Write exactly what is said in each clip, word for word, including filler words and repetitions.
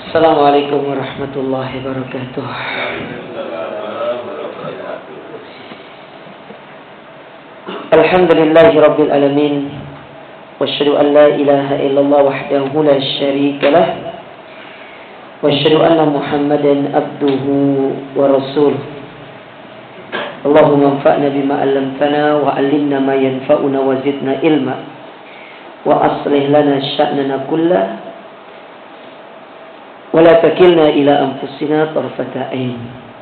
Assalamualaikum warahmatullahi wabarakatuh. Alhamdulillahi rabbil alamin. Wasyhadu an la ilaha illallah wahdahu la syarika lah. Wasyhadu anna Muhammadan abduhu wa rasuluh. Allahumma anfa'na bima 'allamtana wa 'allimna ma yanfa'una wa zidna ilma. Wa aslih lana sya'nana kullahu wa la takilna ila anfusina tarfata ain.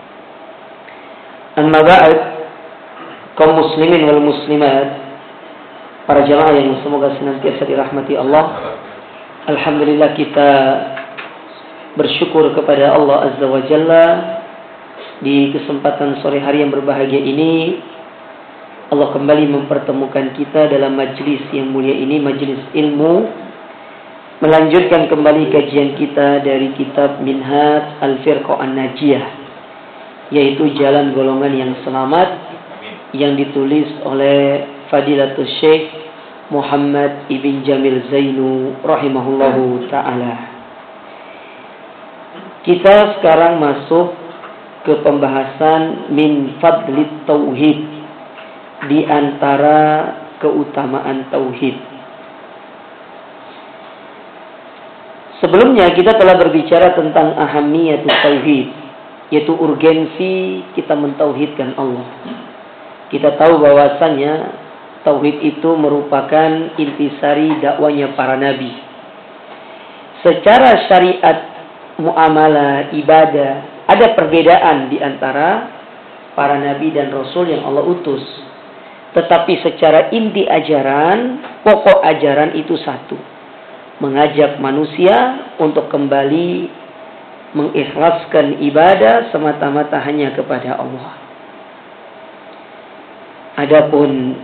Amma ba'd, kaum muslimin wal muslimat, para jamaah yang semoga senantiasa dirahmati Allah. Alhamdulillah, kita bersyukur kepada Allah Azza wa Jalla di kesempatan sore hari yang berbahagia ini. Allah kembali mempertemukan kita dalam majlis yang mulia ini, majlis ilmu, melanjutkan kembali kajian kita dari kitab Minhaj Al-Firqah An-Najiyah, yaitu jalan golongan yang selamat, yang ditulis oleh Fadilatul Syekh Muhammad Ibn Jamil Zainu rahimahullahu ta'ala. Kita sekarang masuk ke pembahasan min fadlit tauhid, di antara keutamaan tauhid. Sebelumnya kita telah berbicara tentang ahammiyatul tauhid, yaitu urgensi kita mentauhidkan Allah. Kita tahu bahwasannya tauhid itu merupakan intisari dakwanya para nabi. Secara syariat, muamalah, ibadah, ada perbedaan di antara para nabi dan rasul yang Allah utus. Tetapi secara inti ajaran, pokok ajaran itu satu. Mengajak manusia untuk kembali mengikhlaskan ibadah semata-mata hanya kepada Allah. Adapun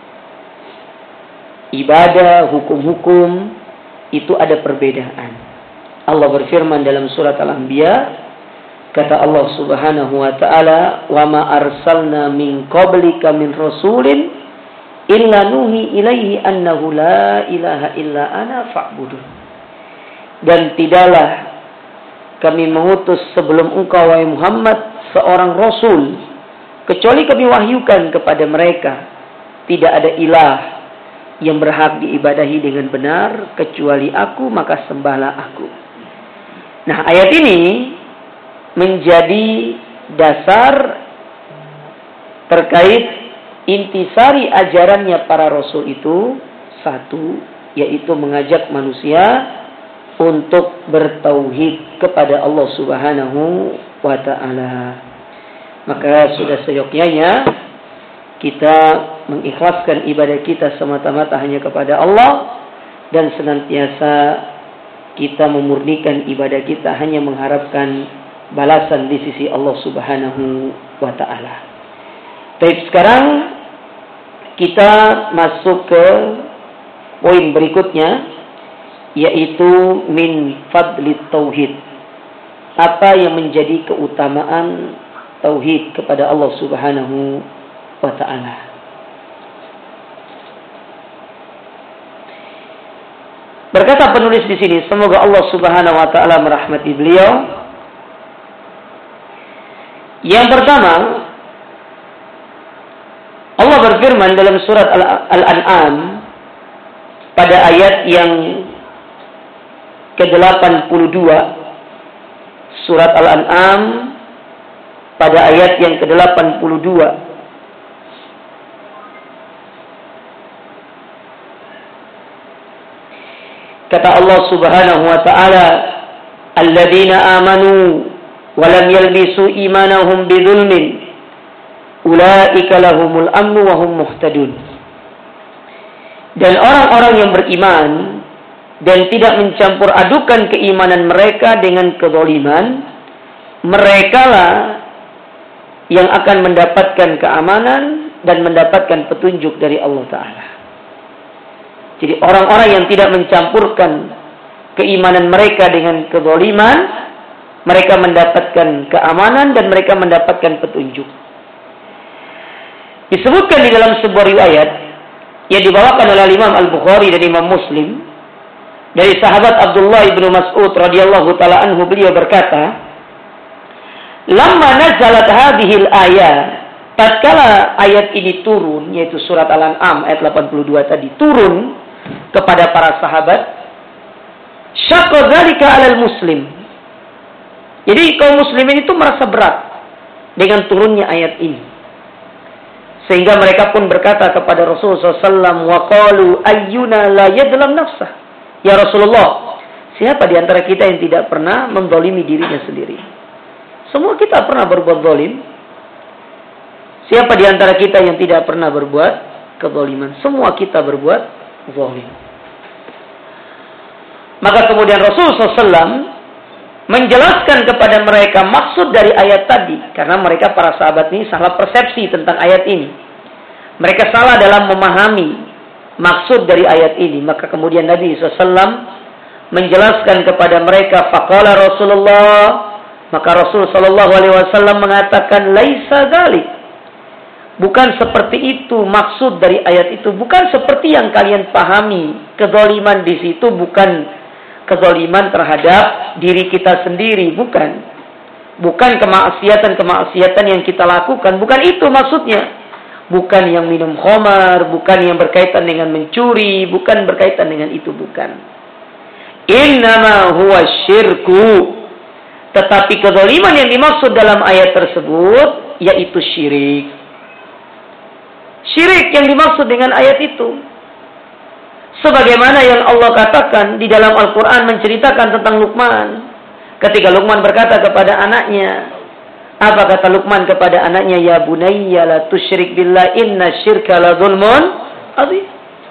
ibadah, hukum-hukum, itu ada perbedaan. Allah berfirman dalam surat Al-Anbiya, kata Allah Subhanahu wa ta'ala, "Wa ma arsalna min qablika min rasulin illa nuhi ilaihi annahu la ilaha illa ana fa'budun." Dan tidaklah kami mengutus sebelum engkau, wahai Muhammad, seorang rasul, kecuali kami wahyukan kepada mereka, tidak ada ilah yang berhak diibadahi dengan benar kecuali aku, maka sembahlah aku. Nah, ayat ini menjadi dasar terkait intisari ajarannya para rasul itu satu, yaitu mengajak manusia untuk bertauhid kepada Allah Subhanahu wa ta'ala. Maka sudah seyogyanya kita mengikhlaskan ibadah kita semata-mata hanya kepada Allah, dan senantiasa kita memurnikan ibadah kita hanya mengharapkan balasan di sisi Allah Subhanahu wa ta'ala. Baik, sekarang kita masuk ke poin berikutnya, yaitu min fadlit tauhid. Apa yang menjadi keutamaan tauhid kepada Allah Subhanahu wa ta'ala. Berkata penulis di sini, semoga Allah Subhanahu wa ta'ala merahmati beliau. Yang pertama, Allah berfirman dalam surat Al-An'am pada ayat yang ke delapan puluh dua. Surat Al-An'am pada ayat yang ke delapan puluh dua. Kata Allah Subhanahu wa ta'ala, "Alladzina amanu wa lam yalbisu imanahum bidzulmin ulaika lahumul amnu wa hum muhtadun." Dan orang-orang yang beriman dan tidak mencampur adukan keimanan mereka dengan kezaliman, merekalah yang akan mendapatkan keamanan dan mendapatkan petunjuk dari Allah Ta'ala. Jadi orang-orang yang tidak mencampurkan keimanan mereka dengan kezaliman, mereka mendapatkan keamanan dan mereka mendapatkan petunjuk. Disebutkan di dalam sebuah riwayat yang dibawakan oleh Imam Al-Bukhari dan Imam Muslim, Dari sahabat Abdullah ibnu Mas'ud radhiyallahu taala anhu, beliau berkata, "Lamma nazalat hadhil ayat," tatkala ayat ini turun, yaitu surat Al-An'am ayat delapan puluh dua tadi turun kepada para sahabat, syaqqa dzalika 'alal muslim. Jadi kaum muslimin itu merasa berat dengan turunnya ayat ini. Sehingga mereka pun berkata kepada Rasulullah shallallahu alaihi wasallam, wa qalu ayyuna la yadlam nafsah. Ya Rasulullah, siapa di antara kita yang tidak pernah menzalimi dirinya sendiri? Semua kita pernah berbuat zalim. Siapa di antara kita yang tidak pernah berbuat kezaliman? Semua kita berbuat zalim. Maka kemudian Rasulullah shallallahu alaihi wasallam menjelaskan kepada mereka maksud dari ayat tadi. Karena mereka para sahabat ini salah persepsi tentang ayat ini. Mereka salah dalam memahami maksud dari ayat ini. Maka kemudian Nabi shallallahu alaihi wasallam menjelaskan kepada mereka. Faqala Rasulullah, maka Rasul sallallahu alaihi wasallam mengatakan, laisa dzalik. Bukan seperti itu maksud dari ayat itu. Bukan seperti yang kalian pahami. Kezaliman di situ bukan kezaliman terhadap diri kita sendiri. Bukan. Bukan kemaksiatan-kemaksiatan yang kita lakukan. Bukan itu maksudnya. Bukan yang minum khamar. Bukan yang berkaitan dengan mencuri. Bukan berkaitan dengan itu. Bukan. Innama huwa syirku. Tetapi kezaliman yang dimaksud dalam ayat tersebut yaitu syirik. Syirik yang dimaksud dengan ayat itu. Sebagaimana yang Allah katakan di dalam Al-Quran menceritakan tentang Luqman. Ketika Luqman berkata kepada anaknya. Apa kata Luqman kepada anaknya? Ya bunayya la tusyrik billah inna syirka la zulmun azim.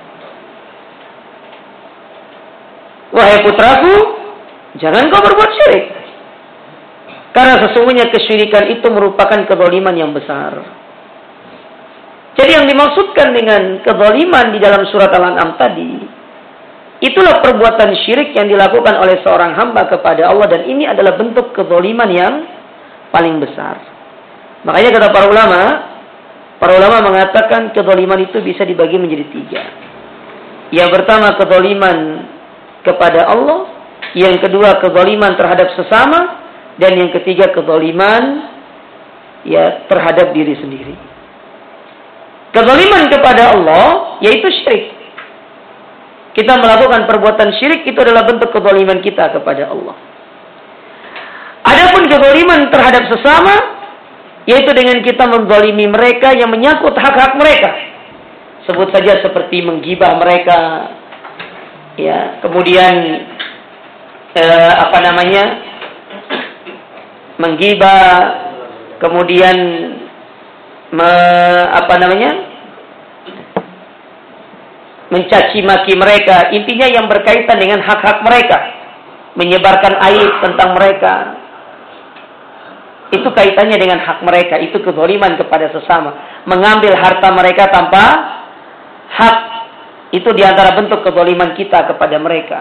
Wahai putraku, jangan kau berbuat syirik. Karena sesungguhnya kesyirikan itu merupakan kezaliman yang besar. Jadi yang dimaksudkan dengan kezaliman di dalam surat Al-An'am tadi, itulah perbuatan syirik yang dilakukan oleh seorang hamba kepada Allah. Dan ini adalah bentuk kezaliman yang paling besar. Makanya kata para ulama, para ulama mengatakan kezaliman itu bisa dibagi menjadi tiga. Yang pertama kezaliman kepada Allah. Yang kedua kezaliman terhadap sesama. Dan yang ketiga kezaliman ya terhadap diri sendiri. Kezaliman kepada Allah yaitu syirik. Kita melakukan perbuatan syirik itu adalah bentuk kezaliman kita kepada Allah. Adapun kezaliman terhadap sesama yaitu dengan kita menzalimi mereka yang menyangkut hak-hak mereka. Sebut saja seperti menggibah mereka, ya, kemudian eh, apa namanya? menggibah, kemudian me, apa namanya? mencaci maki mereka, intinya yang berkaitan dengan hak-hak mereka, menyebarkan aib tentang mereka. Itu kaitannya dengan hak mereka, itu kezaliman kepada sesama. Mengambil harta mereka tanpa hak, itu diantara bentuk kezaliman kita kepada mereka.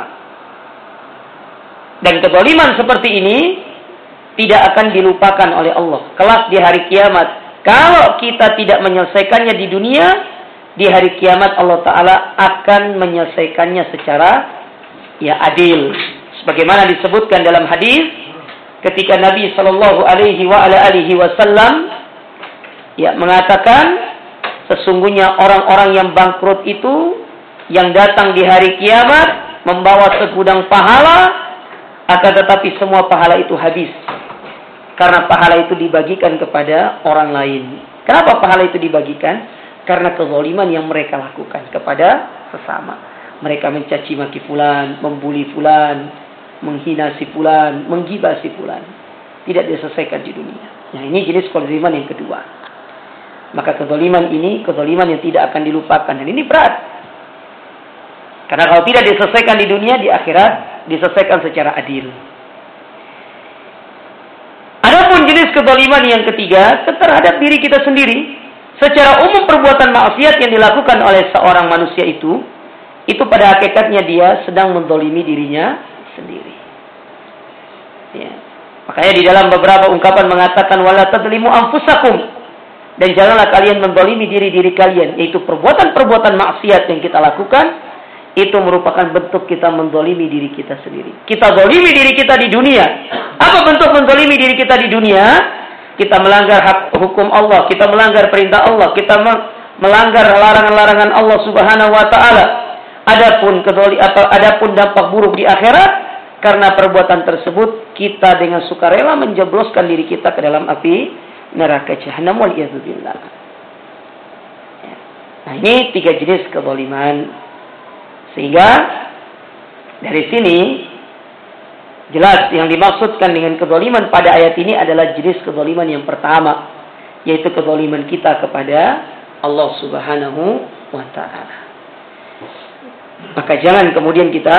Dan kezaliman seperti ini tidak akan dilupakan oleh Allah kelak di hari kiamat. Kalau kita tidak menyelesaikannya di dunia, di hari kiamat Allah Ta'ala akan menyelesaikannya secara ya adil. Sebagaimana disebutkan dalam hadis ketika Nabi Sallallahu Alaihi Wasallam ya mengatakan, sesungguhnya orang-orang yang bangkrut itu yang datang di hari kiamat membawa segudang pahala, akan tetapi semua pahala itu habis. Karena pahala itu dibagikan kepada orang lain. Kenapa pahala itu dibagikan? Karena kezaliman yang mereka lakukan kepada sesama. Mereka mencaci maki fulan, membuli fulan, menghina si fulan, menggibah si fulan. Tidak diselesaikan di dunia. Nah, ini jenis kezaliman yang kedua. Maka kezaliman ini kezaliman yang tidak akan dilupakan. Dan ini berat. Karena kalau tidak diselesaikan di dunia, di akhirat diselesaikan secara adil. Adapun jenis kezaliman yang ketiga terhadap diri kita sendiri, secara umum perbuatan maksiat yang dilakukan oleh seorang manusia itu, itu pada hakikatnya dia sedang menzalimi dirinya sendiri. Ya. Makanya di dalam beberapa ungkapan mengatakan wala tadzlimu anfusakum, dan janganlah kalian menzalimi diri-diri kalian, yaitu perbuatan-perbuatan maksiat yang kita lakukan itu merupakan bentuk kita menzalimi diri kita sendiri. Kita zalimi diri kita di dunia. Apa bentuk menzalimi diri kita di dunia? Kita melanggar hak hukum Allah, kita melanggar perintah Allah, kita melanggar larangan-larangan Allah Subhanahu wa taala. Adapun kedoli atau adapun dampak buruk di akhirat, karena perbuatan tersebut kita dengan sukarela menjebloskan diri kita ke dalam api neraka jahanam wal iyadzubillah. Nah, ini tiga jenis kezaliman. Sehingga dari sini jelas yang dimaksudkan dengan kezaliman pada ayat ini adalah jenis kezaliman yang pertama, yaitu kezaliman kita kepada Allah Subhanahu wa taala. Maka jangan kemudian kita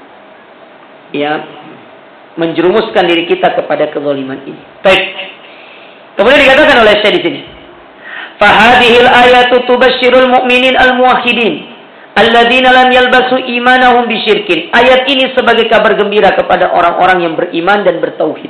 ya menjerumuskan diri kita kepada kezaliman ini. Baik. Kemudian dikatakan oleh Syekh di sini, "Fahadhil ayatu tubasyirul mu'minin al-muwahhidin alladzina lam yalbasu imanahum bisyirkin." Ayat ini sebagai kabar gembira kepada orang-orang yang beriman dan bertauhid.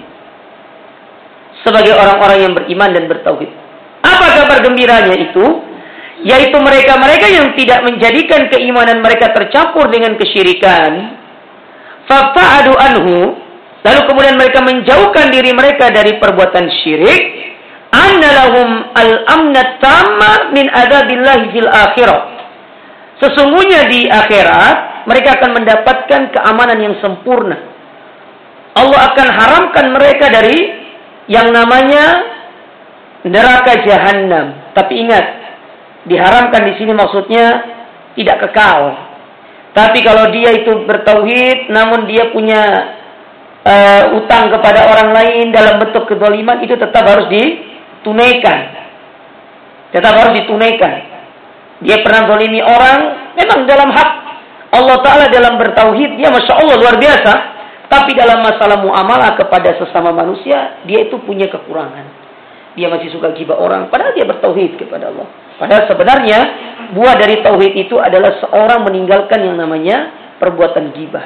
Sebagai orang-orang yang beriman dan bertauhid. Apa kabar gembiranya itu? Yaitu mereka-mereka yang tidak menjadikan keimanan mereka tercampur dengan kesyirikan. Fa'adu anhu, lalu kemudian mereka menjauhkan diri mereka dari perbuatan syirik. Annalahum al-amnat tamma min adzabillahi fil akhirah. Sesungguhnya di akhirat mereka akan mendapatkan keamanan yang sempurna. Allah akan haramkan mereka dari yang namanya neraka jahanam. Tapi ingat, diharamkan di sini maksudnya tidak kekal. Tapi kalau dia itu bertauhid, namun dia punya uh, utang kepada orang lain dalam bentuk kezaliman, itu tetap harus ditunaikan. Tetap harus ditunaikan. Dia pernah zalimi orang, memang dalam hak Allah Ta'ala dalam bertauhid, dia Masya Allah luar biasa. Tapi dalam masalah muamalah kepada sesama manusia, dia itu punya kekurangan. Dia masih suka ghibah orang, padahal dia bertauhid kepada Allah. Padahal sebenarnya buah dari tauhid itu adalah seorang meninggalkan yang namanya perbuatan ghibah.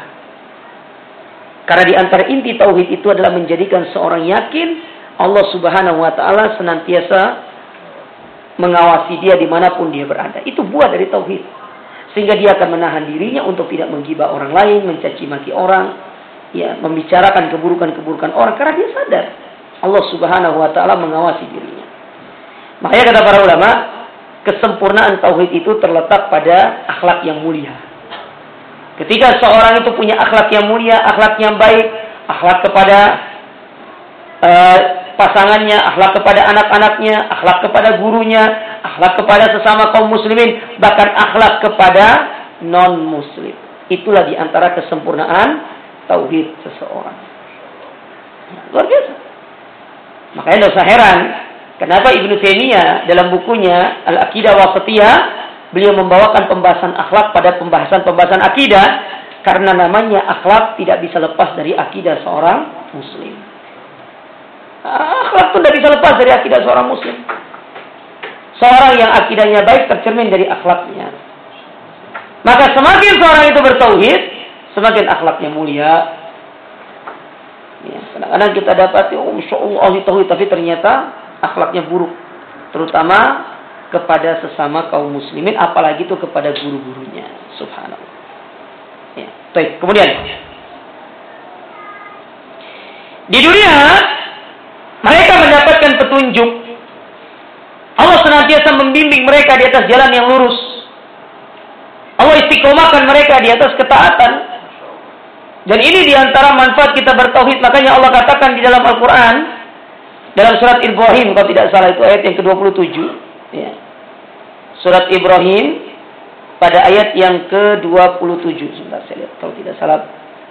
Karena di antara inti tauhid itu adalah menjadikan seorang yakin Allah Subhanahu wa taala senantiasa mengawasi dia dimanapun dia berada. Itu buah dari tauhid. Sehingga dia akan menahan dirinya untuk tidak menggibah orang lain, mencaci maki orang, ya, membicarakan keburukan-keburukan orang karena dia sadar Allah Subhanahu wa taala mengawasi dirinya. Makanya kata para ulama, kesempurnaan tauhid itu terletak pada akhlak yang mulia. Ketika seorang itu punya akhlak yang mulia, akhlak yang baik, akhlak kepada uh, pasangannya, akhlak kepada anak-anaknya, akhlak kepada gurunya, akhlak kepada sesama kaum muslimin, bahkan akhlak kepada non-muslim. Itulah di antara kesempurnaan tauhid seseorang. Luar biasa. Makanya tidak usah heran kenapa Ibnu Taimiyah dalam bukunya Al-Aqidah Wasatiyah beliau membawakan pembahasan akhlak pada pembahasan-pembahasan akidah, karena namanya akhlak tidak bisa lepas dari akidah seorang muslim. Akhlak itu tidak bisa lepas dari akidah seorang muslim. Seorang yang akidahnya baik tercermin dari akhlaknya. Maka semakin seorang itu bertauhid, semakin akhlaknya mulia. Ya, kadang-kadang kita dapati, oh, Masya Allah ahli tauhid, tapi ternyata akhlaknya buruk, terutama kepada sesama kaum muslimin, apalagi itu kepada guru-gurunya. Subhanallah. Ya, baik. Kemudian di dunia mereka mendapatkan petunjuk. Allah senantiasa membimbing mereka di atas jalan yang lurus. Allah istiqomahkan mereka di atas ketaatan. Dan ini diantara manfaat kita bertauhid. Makanya Allah katakan di dalam Al-Quran, dalam surat Ibrahim, kalau tidak salah itu ayat yang ke dua puluh tujuh. Ya. Surat Ibrahim pada ayat yang ke dua puluh tujuh. Sebentar saya lihat kalau tidak salah.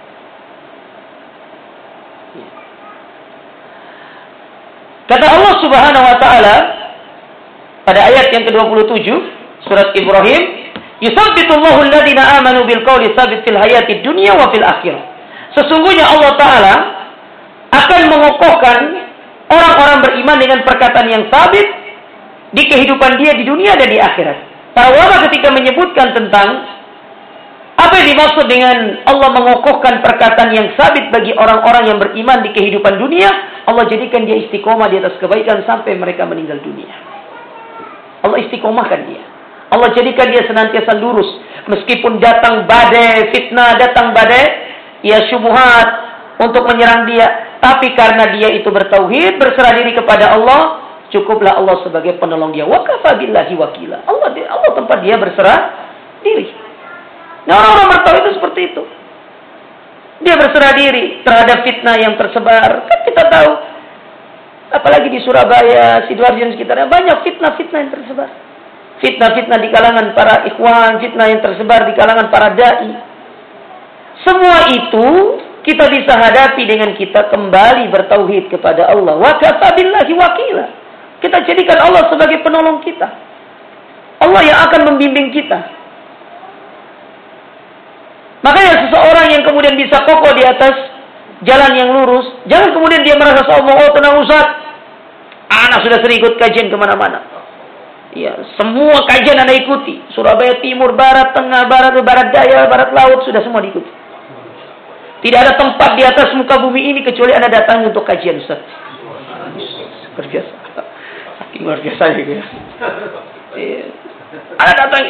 Ya. Kata Allah Subhanahu wa taala pada ayat yang ke dua puluh tujuh surat Ibrahim, "Yusabbitullahu alladziina aamanu bil qawli tsabit fil hayatid dunya wa fil akhirah." Sesungguhnya Allah Ta'ala akan mengokohkan orang-orang beriman dengan perkataan yang sabit di kehidupan dia di dunia dan di akhirat. Para ulama ketika menyebutkan tentang apa yang dimaksud dengan Allah mengokohkan perkataan yang sabit bagi orang-orang yang beriman di kehidupan dunia, Allah jadikan dia istiqomah di atas kebaikan sampai mereka meninggal dunia. Allah istiqomahkan dia. Allah jadikan dia senantiasa lurus. Meskipun datang badai fitnah, datang badai ya syubhat untuk menyerang dia. Tapi karena dia itu bertauhid, berserah diri kepada Allah, cukuplah Allah sebagai penolong dia. Wa kafa billahi wakila. Allah Allah tempat dia berserah diri. Nah, orang-orang bertauhid itu seperti itu. Dia berserah diri terhadap fitnah yang tersebar. Kan kita tahu, apalagi di Surabaya, Sidoarjo dan sekitarnya, banyak fitnah-fitnah yang tersebar. Fitnah-fitnah di kalangan para ikhwan, fitnah yang tersebar di kalangan para da'i. Semua itu kita bisa hadapi dengan kita kembali bertauhid kepada Allah. Wa kafa billahi wakila. Kita jadikan Allah sebagai penolong kita. Allah yang akan membimbing kita. Makanya seseorang yang kemudian bisa kokoh di atas jalan yang lurus, jangan kemudian dia merasa sombong, oh tenang Ustaz, anak sudah sering ikut kajian kemana-mana. Ya, semua kajian Anda ikuti. Surabaya Timur, Barat, Tengah, Barat, Barat Daya, Barat Laut, sudah semua diikuti. Tidak ada tempat di atas muka bumi ini kecuali Anda datang untuk kajian Ustaz. Luar biasa. Saking luar biasa gitu ya. Anda datang.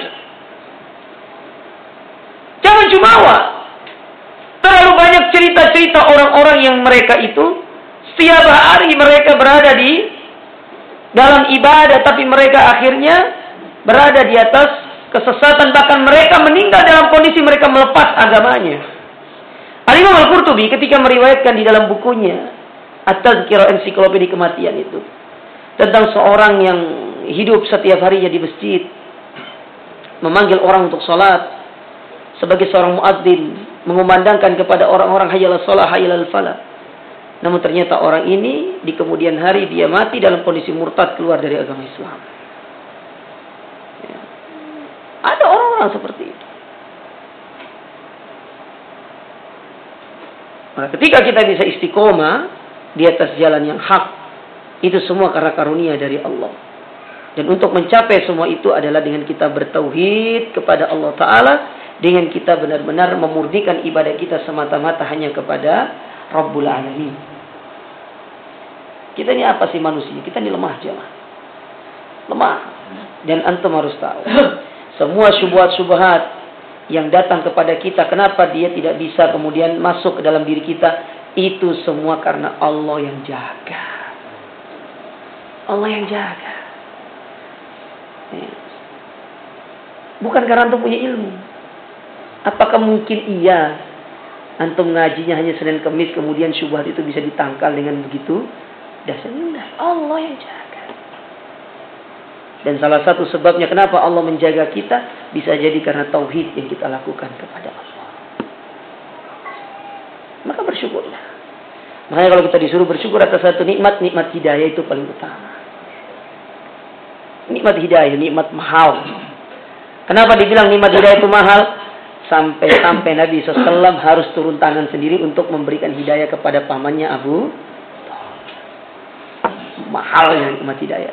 Jangan jumawa. Terlalu banyak cerita-cerita orang-orang yang mereka itu setiap hari mereka berada di dalam ibadah, tapi mereka akhirnya berada di atas kesesatan, bahkan mereka meninggal dalam kondisi mereka melepas agamanya. Al-Imam Al-Qurtubi ketika meriwayatkan di dalam bukunya At-Tazkirah, ensiklopedi kematian itu, tentang seorang yang hidup setiap harinya di masjid, memanggil orang untuk sholat sebagai seorang muadzin, mengumandangkan kepada orang-orang hayyalas shalah hayyalal falah. Namun ternyata orang ini di kemudian hari dia mati dalam kondisi murtad, keluar dari agama Islam. Ya. Ada orang-orang seperti itu. Nah, ketika kita bisa istiqomah di atas jalan yang hak, itu semua karena karunia dari Allah. Dan untuk mencapai semua itu adalah dengan kita bertauhid kepada Allah Ta'ala, dengan kita benar-benar memurnikan ibadah kita semata-mata hanya kepada Rabbul Alamin. Kita ini apa sih manusia? Kita ini lemah jemaah. Lemah. Dan antum harus tahu. Semua syubhat-syubhat yang datang kepada kita, kenapa dia tidak bisa kemudian masuk ke dalam diri kita? Itu semua karena Allah yang jaga. Allah yang jaga. Bukan karena antum punya ilmu. Apakah mungkin iya antum ngajinya hanya Senin Kamis kemudian syubhat itu bisa ditangkal dengan begitu? Dasarnya Allah yang jaga. Dan salah satu sebabnya kenapa Allah menjaga kita bisa jadi karena tauhid yang kita lakukan kepada Allah. Maka bersyukurlah. Makanya kalau kita disuruh bersyukur atas satu nikmat, nikmat hidayah itu paling utama. Nikmat hidayah, nikmat mahal. Kenapa dibilang nikmat hidayah itu mahal? Sampai-sampai Nabi shallallahu alaihi wasallam harus turun tangan sendiri untuk memberikan hidayah kepada pamannya Abu. Mahalnya nikmat hidayah.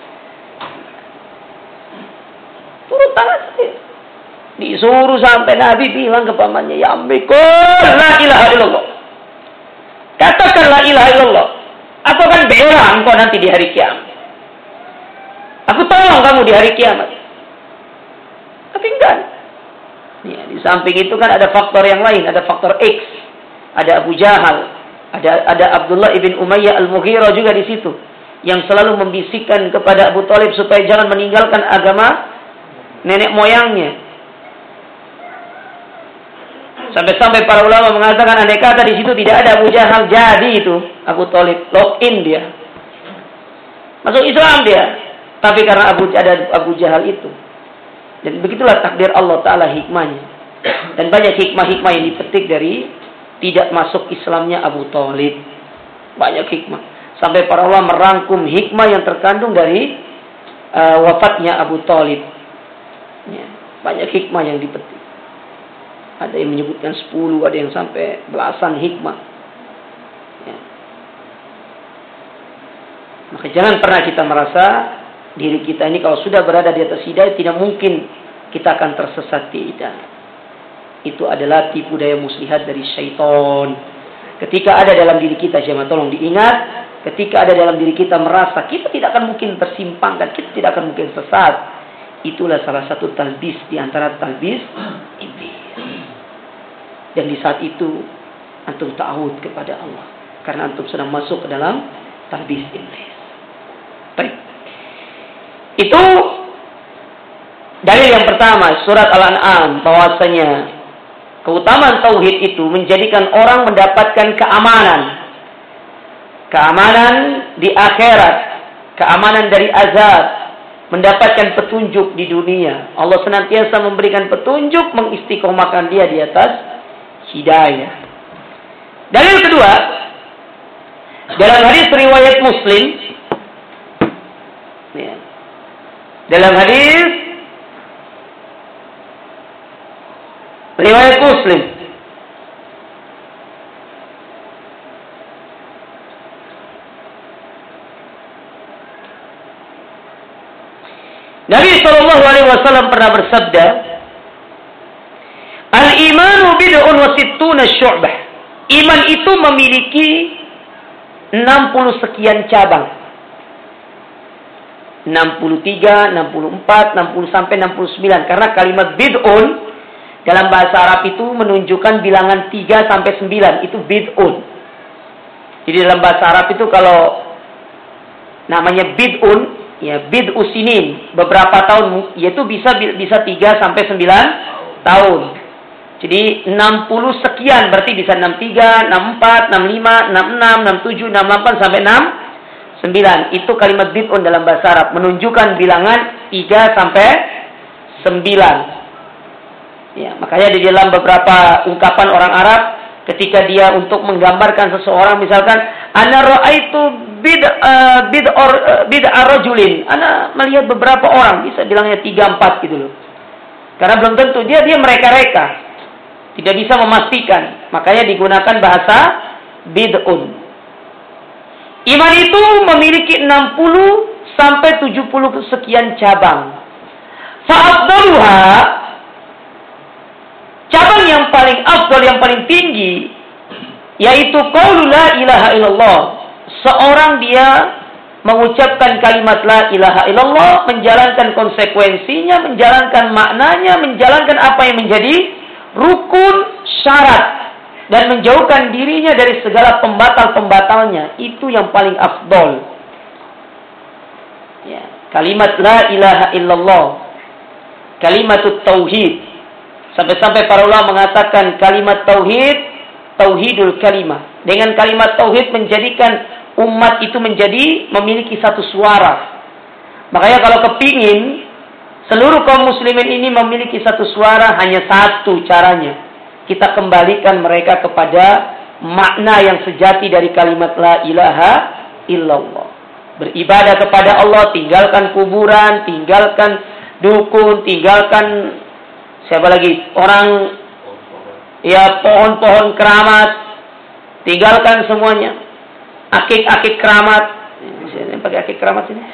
Turun tangan sendiri. Disuruh sampai Nabi bilang ke pamannya, ya amikul la ilaha illallah. Katakan la ilaha illallah. Aku akan bela engkau nanti di hari kiamat. Aku tolong kamu di hari kiamat. Tapi enggak. Ya, di samping itu kan ada faktor yang lain, ada faktor X, ada Abu Jahal, ada ada Abdullah ibn Umayyah al-Mughirah juga di situ, yang selalu membisikkan kepada Abu Thalib supaya jangan meninggalkan agama nenek moyangnya. Sampai-sampai para ulama mengatakan andai kata di situ tidak ada Abu Jahal, jadi itu Abu Thalib login dia, masuk Islam dia, tapi karena Abu ada Abu Jahal itu. Dan begitulah takdir Allah Ta'ala, hikmahnya. Dan banyak hikmah-hikmah yang dipetik dari tidak masuk Islamnya Abu Thalib. Banyak hikmah. Sampai para ulama merangkum hikmah yang terkandung dari uh, wafatnya Abu Thalib. Ya, banyak hikmah yang dipetik. Ada yang menyebutkan sepuluh, ada yang sampai belasan hikmah. Ya. Maka jangan pernah kita merasa diri kita ini kalau sudah berada di atas hidayah tidak mungkin kita akan tersesat. Tidak. Itu adalah tipu daya muslihat dari syaitan. Ketika ada dalam diri kita, jemaah tolong diingat, ketika ada dalam diri kita merasa kita tidak akan mungkin tersimpang dan kita tidak akan mungkin sesat, itulah salah satu talbis di antara talbis iblis. Dan di saat itu antum ta'awud kepada Allah karena antum sedang masuk ke dalam talbis iblis. Baik. Itu dalil yang pertama, surat Al-An'am, bahwasanya keutamaan tauhid itu menjadikan orang mendapatkan keamanan. Keamanan di akhirat, keamanan dari azab, mendapatkan petunjuk di dunia. Allah senantiasa memberikan petunjuk, mengistiqomahkan dia di atas hidayah. Dalil kedua, dalam hadis riwayat Muslim, ya, dalam hadis riwayat Muslim, Nabi Shallallahu Alaihi Wasallam pernah bersabda, Al-imanu bid'un wa sittuna syu'bah. Iman itu memiliki enam puluh sekian cabang. enam puluh tiga, enam puluh empat, enam puluh sampai enam puluh sembilan. Karena kalimat bid'un dalam bahasa Arab itu menunjukkan bilangan tiga sampai sembilan. Itu bid'un. Jadi dalam bahasa Arab itu kalau namanya bid'un, ya bid'u sinin, beberapa tahun, yaitu bisa bisa tiga sampai sembilan tahun. Jadi enam puluh sekian berarti bisa enam puluh tiga, enam puluh empat, enam puluh lima, enam puluh enam, enam puluh tujuh, enam puluh delapan sampai enam puluh sembilan. Itu kalimat bid'un dalam bahasa Arab, menunjukkan bilangan tiga sampai sembilan. Ya, makanya di dalam beberapa ungkapan orang Arab ketika dia untuk menggambarkan seseorang, misalkan ana ra'aitu bid uh, bid or uh, bid'a rajulin, ana melihat beberapa orang, bisa bilangnya tiga empat gitu loh. Karena belum tentu dia dia mereka-reka. Tidak bisa memastikan. Makanya digunakan bahasa bid'un. Iman itu memiliki enam puluh sampai tujuh puluh sekian cabang. Fa'afdaluha, cabang yang paling afdal, yang paling tinggi, yaitu qaulu la ilaha illallah. Seorang dia mengucapkan kalimat la ilaha illallah, menjalankan konsekuensinya, menjalankan maknanya, menjalankan apa yang menjadi rukun syarat, dan menjauhkan dirinya dari segala pembatal-pembatalnya. Itu yang paling afdol. Ya, kalimat la ilaha illallah, kalimatut tauhid. Sampai-sampai para ulama mengatakan kalimat tauhid, tauhidul kalimah. Dengan kalimat tauhid menjadikan umat itu menjadi memiliki satu suara. Makanya kalau kepingin seluruh kaum muslimin ini memiliki satu suara, hanya satu caranya. Kita kembalikan mereka kepada makna yang sejati dari kalimat la ilaha illallah. Beribadah kepada Allah, tinggalkan kuburan, tinggalkan dukun, tinggalkan siapa lagi? Orang, ya pohon-pohon keramat, tinggalkan semuanya. Akik-akik keramat. Ini pakai akik keramat ini.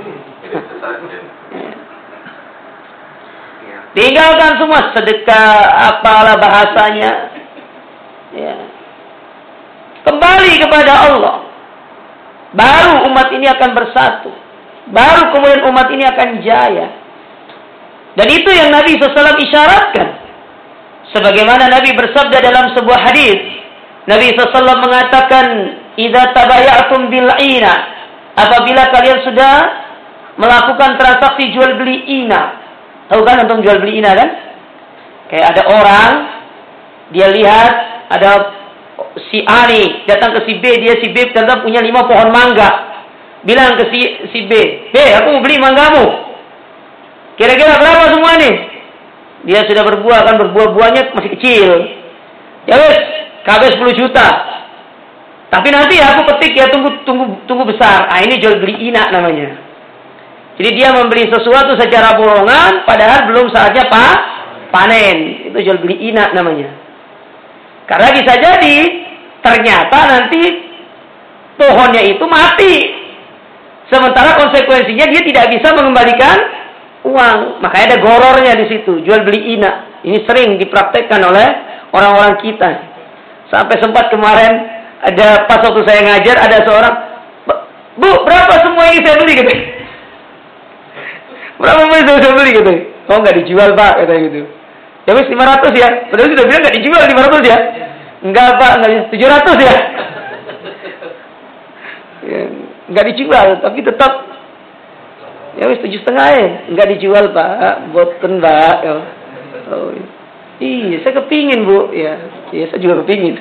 Tinggalkan semua sedekah, apalah bahasanya. Ya. Kembali kepada Allah. Baru umat ini akan bersatu. Baru kemudian umat ini akan jaya. Dan itu yang Nabi shallallahu alaihi wasallam isyaratkan. Sebagaimana Nabi bersabda dalam sebuah hadis. Nabi shallallahu alaihi wasallam mengatakan, "Idza tabayatum bil'ina." Apabila kalian sudah melakukan transaksi jual beli ina. Tahu kan antum jual beli ina kan? Kayak ada orang, dia lihat ada si A nih, datang ke si B, dia si B ternyata punya lima pohon mangga. Bilang ke si, si B, B aku mau beli manggamu. Kira-kira berapa semua nih? Dia sudah berbuah, kan berbuah-buahnya masih kecil. Ya wes, K B sepuluh juta. Tapi nanti aku petik ya, tunggu tunggu tunggu besar. Ah ini jual beli ina namanya. Jadi dia membeli sesuatu secara bohongan, padahal belum saatnya pak panen. Itu jual beli ina namanya. Karena bisa jadi ternyata nanti pohonnya itu mati. Sementara konsekuensinya dia tidak bisa mengembalikan uang. Makanya ada gorornya di situ, jual beli ina. Ini sering dipraktekkan oleh orang-orang kita. Sampai sempat kemarin ada pas waktu saya ngajar ada seorang, Bu, berapa semua ini saya beli gitu. Berapa peso saya beli gitu? Oh nggak dijual pak, katanya gitu. Ya wis lima ratus ya. Padahal sudah bilang nggak dijual lima ratus ya. Enggak pak, nggak tujuh ratus ya. Ya, nggak dijual, tapi tetap ya wis tujuh setengah ya, nggak dijual pak, boten pak. Oh, iya, saya kepingin bu, ya, iya saya juga kepingin.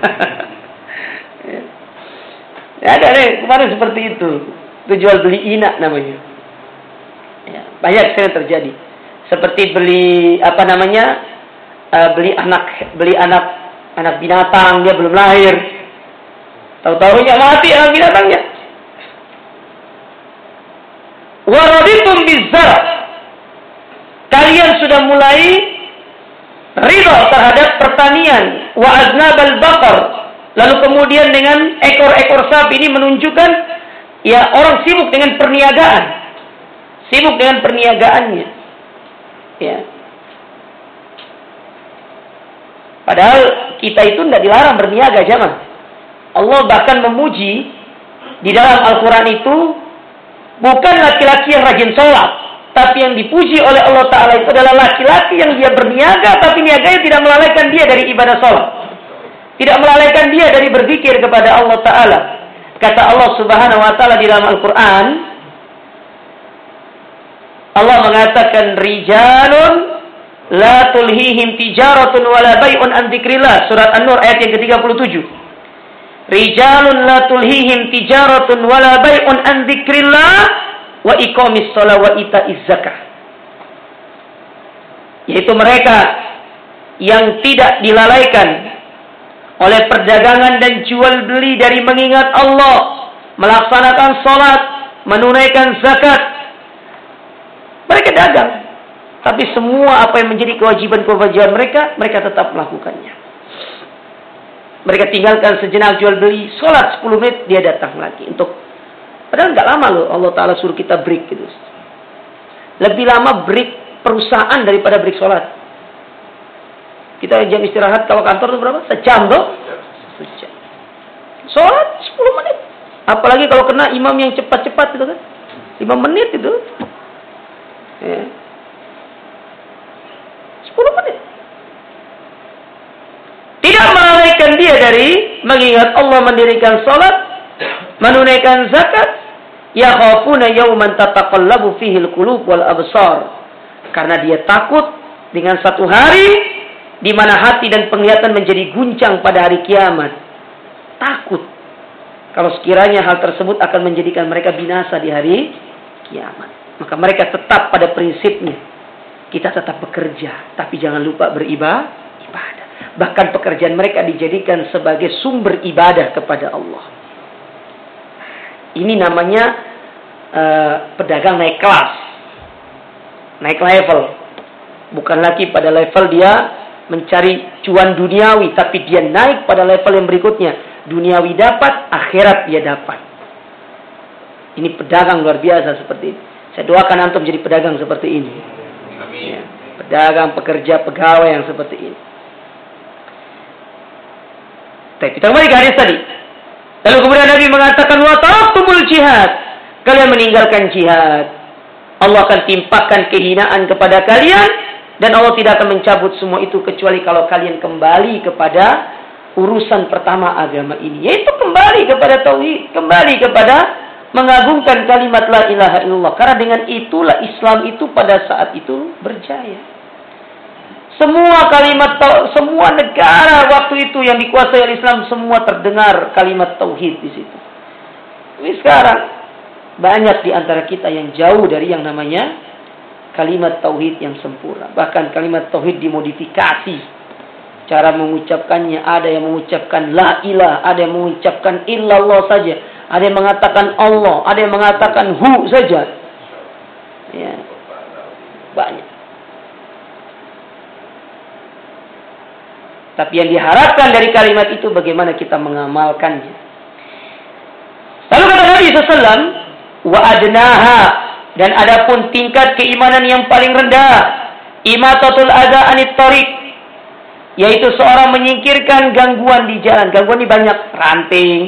Ya. Ya, ada deh kemarin seperti itu, itu jual beli inak namanya. Ya, banyak sekali terjadi. Seperti beli apa namanya, uh, beli anak, beli anak, anak binatang dia belum lahir. Tahu-tahunya mati anak binatangnya. Waraditum bizar. Kalian sudah mulai ridha terhadap pertanian. Wa aznabal baqar. Lalu kemudian dengan ekor-ekor sapi ini menunjukkan ya orang sibuk dengan perniagaan. Sibuk dengan perniagaannya. Ya. Padahal kita itu tidak dilarang berniaga, jemaah. Allah bahkan memuji di dalam Al-Quran itu bukan laki-laki yang rajin sholat, tapi yang dipuji oleh Allah Ta'ala itu adalah laki-laki yang dia berniaga, tapi niaganya tidak melalaikan dia dari ibadah sholat, tidak melalaikan dia dari berzikir kepada Allah Ta'ala. Kata Allah Subhanahu Wa Ta'ala di dalam Al-Quran, Allah mengatakan rijalun la tulhihim tijaratun wala bai'un an dzikrillah, surat An-Nur ayat yang ke tiga puluh tujuh. Rijalun la tulhihim tijaratun wala bai'un an dzikrillah wa iqamis shalah wa itaiz zakah. Yaitu mereka yang tidak dilalaikan oleh perdagangan dan jual beli dari mengingat Allah, melaksanakan salat, menunaikan zakat. Mereka dagang, tapi semua apa yang menjadi kewajiban-kewajiban mereka, mereka tetap melakukannya. Mereka tinggalkan sejenak jual beli, sholat sepuluh menit, dia datang lagi. Untuk padahal nggak lama loh Allah Ta'ala suruh kita break gitu. Lebih lama break perusahaan daripada break sholat. Kita jam istirahat kalau kantor itu berapa? Sejam loh. Sejam. Sholat sepuluh menit. Apalagi kalau kena imam yang cepat-cepat itu kan. lima menit itu. Ya. sepuluh menit. Tidak melalaikan dia dari mengingat Allah, mendirikan salat, menunaikan zakat. Ya khafuna yawman tataqallabu fihi al-qulub wal absar. Karena dia takut dengan satu hari di mana hati dan penglihatan menjadi guncang pada hari kiamat. Takut kalau sekiranya hal tersebut akan menjadikan mereka binasa di hari kiamat. Maka mereka tetap pada prinsipnya. Kita tetap bekerja, tapi jangan lupa beribadah. Bahkan pekerjaan mereka dijadikan sebagai sumber ibadah kepada Allah. Ini namanya uh, pedagang naik kelas, naik level. Bukan lagi pada level dia mencari cuan duniawi, tapi dia naik pada level yang berikutnya. Duniawi dapat, akhirat dia dapat. Ini pedagang luar biasa seperti ini. Saya doakan antum jadi pedagang seperti ini. Amin. Ya, pedagang, pekerja, pegawai yang seperti ini. Tapi kita kembali ke hadis tadi. Lalu kemudian Nabi mengatakan, wa taraktumul jihad. Kalian meninggalkan jihad. Allah akan timpakan kehinaan kepada kalian. Dan Allah tidak akan mencabut semua itu kecuali kalau kalian kembali kepada urusan pertama agama ini. Yaitu kembali kepada tauhid. Kembali kepada mengagungkan kalimat la ilaha illallah. Karena dengan itulah Islam itu pada saat itu berjaya. Semua kalimat, semua negara waktu itu yang dikuasai oleh Islam, semua terdengar kalimat tauhid di situ. Tapi sekarang banyak di antara kita yang jauh dari yang namanya kalimat tauhid yang sempurna. Bahkan kalimat tauhid dimodifikasi. Cara mengucapkannya, ada yang mengucapkan la ilah, ada yang mengucapkan illallah saja, ada yang mengatakan Allah, ada yang mengatakan hu saja. Ya. Banyak. Tapi yang diharapkan dari kalimat itu bagaimana kita mengamalkannya. Lalu kata Nabi shallallahu alaihi wasallam, wa adnaha, dan adapun tingkat keimanan yang paling rendah, imatatul adza anit tariq, yaitu seorang menyingkirkan gangguan di jalan. Gangguan ini banyak, ranting.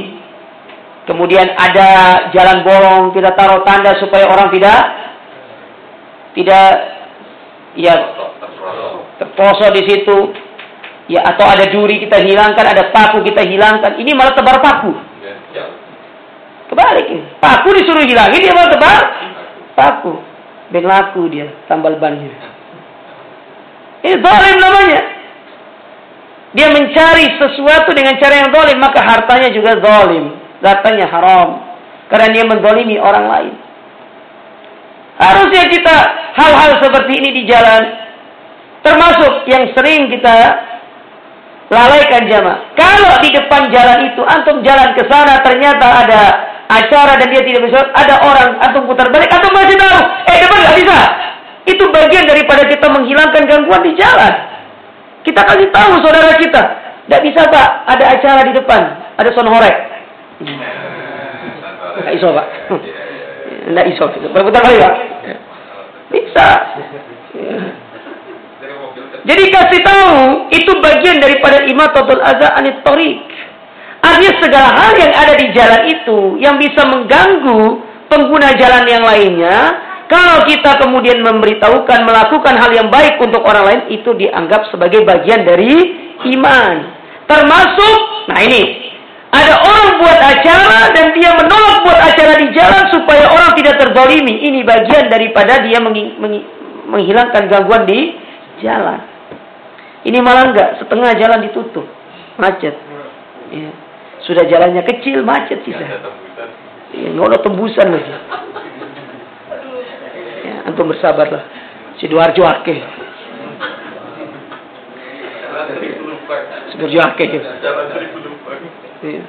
Kemudian ada jalan bolong, kita taruh tanda supaya orang tidak tidak ya terprosok di situ. Ya, atau ada duri kita hilangkan, ada paku kita hilangkan. Ini malah tebar paku. Kebalik. Paku disuruh hilangin, dia malah tebar paku. Ben laku dia, tambal bannya. Ini zalim namanya. Dia mencari sesuatu dengan cara yang zalim, maka hartanya juga zalim. Hartanya haram. Karena dia menzalimi orang lain. Harusnya kita hal-hal seperti ini di jalan. Termasuk yang sering kita lalaikan jamaah. Kalau di depan jalan itu, antum jalan ke sana, ternyata ada acara dan dia tidak bisa, ada orang, antum putar balik, antum masih tahu, eh depan nggak bisa. Itu bagian daripada kita menghilangkan gangguan di jalan. Kita kasih tahu saudara kita, nggak bisa pak, ada acara di depan, ada sound horek. Nggak iso pak, nggak iso. Berputar balik pak, bisa. Jadi kasih tahu itu bagian daripada imatatul adza anit thoriq. Artinya segala hal yang ada di jalan itu yang bisa mengganggu pengguna jalan yang lainnya, kalau kita kemudian memberitahukan melakukan hal yang baik untuk orang lain, itu dianggap sebagai bagian dari iman. Termasuk, nah ini ada orang buat acara dan dia menolak buat acara di jalan supaya orang tidak terzalimi. Ini bagian daripada dia meng- meng- menghilangkan gangguan di jalan. Ini malah enggak, setengah jalan ditutup, macet. Ya. Sudah jalannya kecil, macet sisa. Ya, nggak ada tembusan lagi. Ya, antum bersabarlah. Sidoarjo akeh. Sidoarjo akeh. Ya.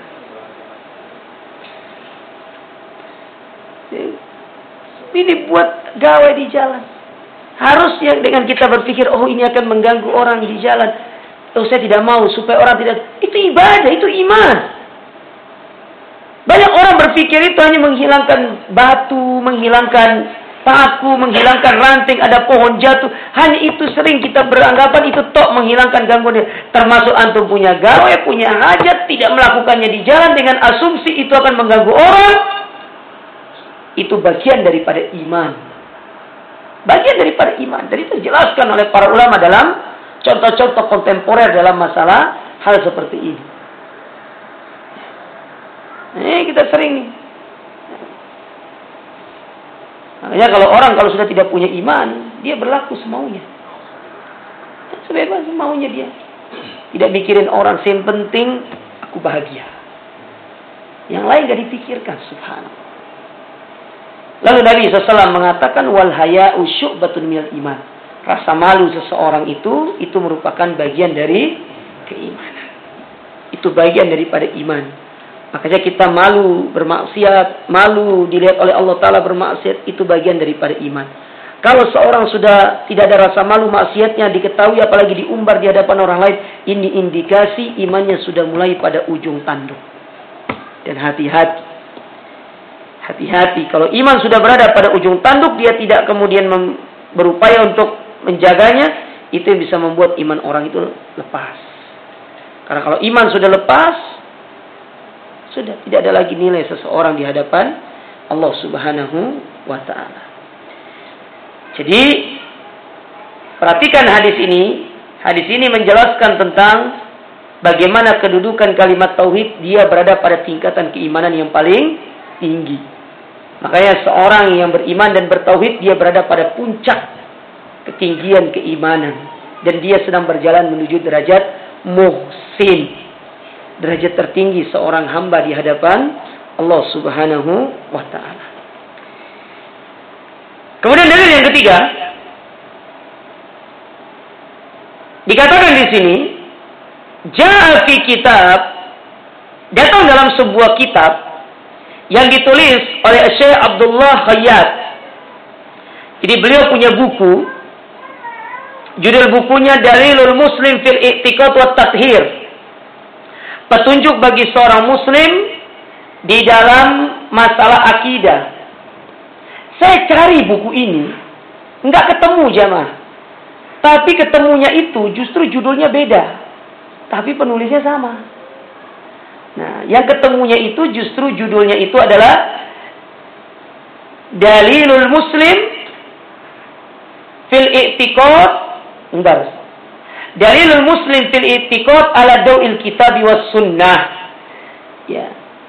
Ini buat gawe di jalan. Harusnya dengan kita berpikir, oh ini akan mengganggu orang di jalan. Oh saya tidak mau supaya orang tidak. Itu ibadah, itu iman. Banyak orang berpikir itu hanya menghilangkan batu, menghilangkan paku, menghilangkan ranting, ada pohon jatuh. Hanya itu sering kita beranggapan itu tok menghilangkan gangguan. Termasuk antum punya gawe, punya hajat, tidak melakukannya di jalan dengan asumsi itu akan mengganggu orang. Itu bagian daripada iman. Bagian daripada iman. Dan itu dijelaskan oleh para ulama dalam contoh-contoh kontemporer dalam masalah hal seperti ini. Ini kita sering nih. Makanya kalau orang kalau sudah tidak punya iman, dia berlaku semaunya. Sebebas semaunya dia. Tidak mikirin orang, yang penting aku bahagia. Yang lain gak dipikirkan, subhanallah. Lalu Nabi shallallahu alaihi wasallam mengatakan wal haya'u syu'batun minal iman. Rasa malu seseorang itu itu merupakan bagian dari keimanan. Itu bagian daripada iman. Makanya kita malu bermaksiat, malu dilihat oleh Allah Ta'ala bermaksiat, itu bagian daripada iman. Kalau seorang sudah tidak ada rasa malu maksiatnya diketahui apalagi diumbar di hadapan orang lain, ini indikasi imannya sudah mulai pada ujung tanduk. Dan hati-hati. Hati-hati, kalau iman sudah berada pada ujung tanduk, dia tidak kemudian mem- berupaya untuk menjaganya, itu yang bisa membuat iman orang itu lepas. Karena kalau iman sudah lepas, sudah tidak ada lagi nilai seseorang di hadapan Allah Subhanahu wa Ta'ala. Jadi, perhatikan hadis ini. Hadis ini menjelaskan tentang bagaimana kedudukan kalimat tauhid, dia berada pada tingkatan keimanan yang paling tinggi. Makanya seorang yang beriman dan bertauhid, dia berada pada puncak ketinggian keimanan. Dan dia sedang berjalan menuju derajat muhsin. Derajat tertinggi seorang hamba di hadapan Allah Subhanahu wa Ta'ala. Kemudian dalil yang ketiga, dikatakan di sini, ja'a fi kitab, datang dalam sebuah kitab yang ditulis oleh Syekh Abdullah Khayyat. Jadi beliau punya buku, judul bukunya Dalilul Muslim fil I'tiqad wa Tathhir. Petunjuk bagi seorang muslim di dalam masalah akidah. Saya cari buku ini, enggak ketemu jamaah. Tapi ketemunya itu justru judulnya beda. Tapi penulisnya sama. Nah, yang ketemunya itu justru judulnya itu adalah Dalilul Muslim fil i'tiqad, bentar. Dalilul muslim fil i'tiqad ala dawil kitab was sunnah. Ya.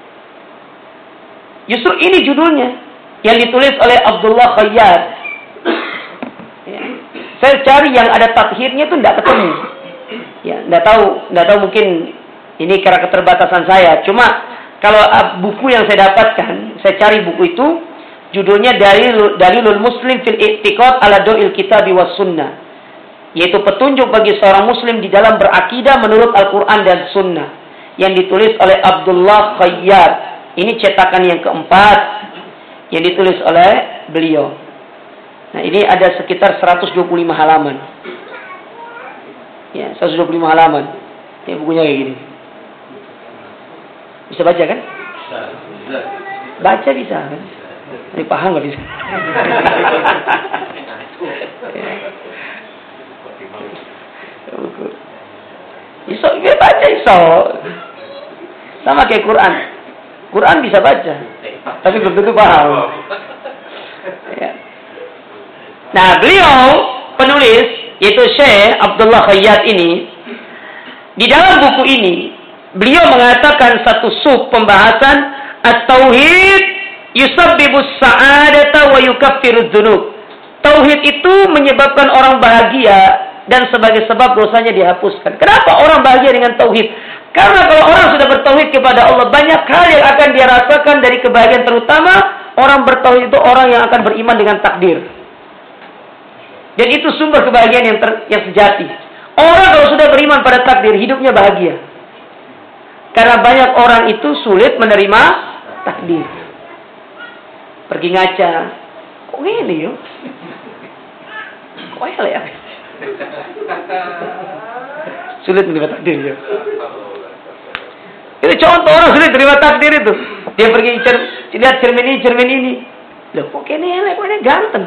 Justru ini judulnya yang ditulis oleh Abdullah Khayyat. Ya. Saya cari yang ada takhirnya itu tidak ketemu. Ya, tidak tahu, tidak tahu mungkin ini karena keterbatasan saya. Cuma kalau buku yang saya dapatkan, saya cari buku itu, judulnya Dalil Dalilul Muslim fil I'tiqad ala Dawil Kitab was Sunnah, yaitu petunjuk bagi seorang muslim di dalam berakidah menurut Al-Quran dan Sunnah, yang ditulis oleh Abdullah Khayyat. Ini cetakan yang keempat yang ditulis oleh beliau. Nah, ini ada sekitar seratus dua puluh lima halaman. Ya, seratus dua puluh lima halaman. Ya, bukunya kayak gini. Bisa baca kan? Baca bisa kan? Ini paham nggak bisa? Iso, dia baca iso. Sama kayak Quran. Quran bisa baca, tapi belum tentu paham. Ya. Nah, beliau penulis, yaitu Syekh Abdullah Khayyat ini, di dalam buku ini, beliau mengatakan satu sub pembahasan at-tauhid yusabbibus sa'adata wa yukaffirudz dzunub. Tauhid itu menyebabkan orang bahagia dan sebagai sebab dosanya dihapuskan. Kenapa orang bahagia dengan tauhid? Karena kalau orang sudah bertauhid kepada Allah, banyak hal yang akan dia rasakan dari kebahagiaan, terutama orang bertauhid itu orang yang akan beriman dengan takdir. Dan itu sumber kebahagiaan yang, ter, yang sejati. Orang kalau sudah beriman pada takdir, hidupnya bahagia. Karena banyak orang itu sulit menerima takdir. Pergi ngaca, kok gini yuk? Kok elek ya? Sulit menerima takdir ya. Itu contoh orang sulit menerima takdir itu. Dia pergi cer, lihat cermin ini, cermin ini. Loh, kok ini elek, kok ini ganteng?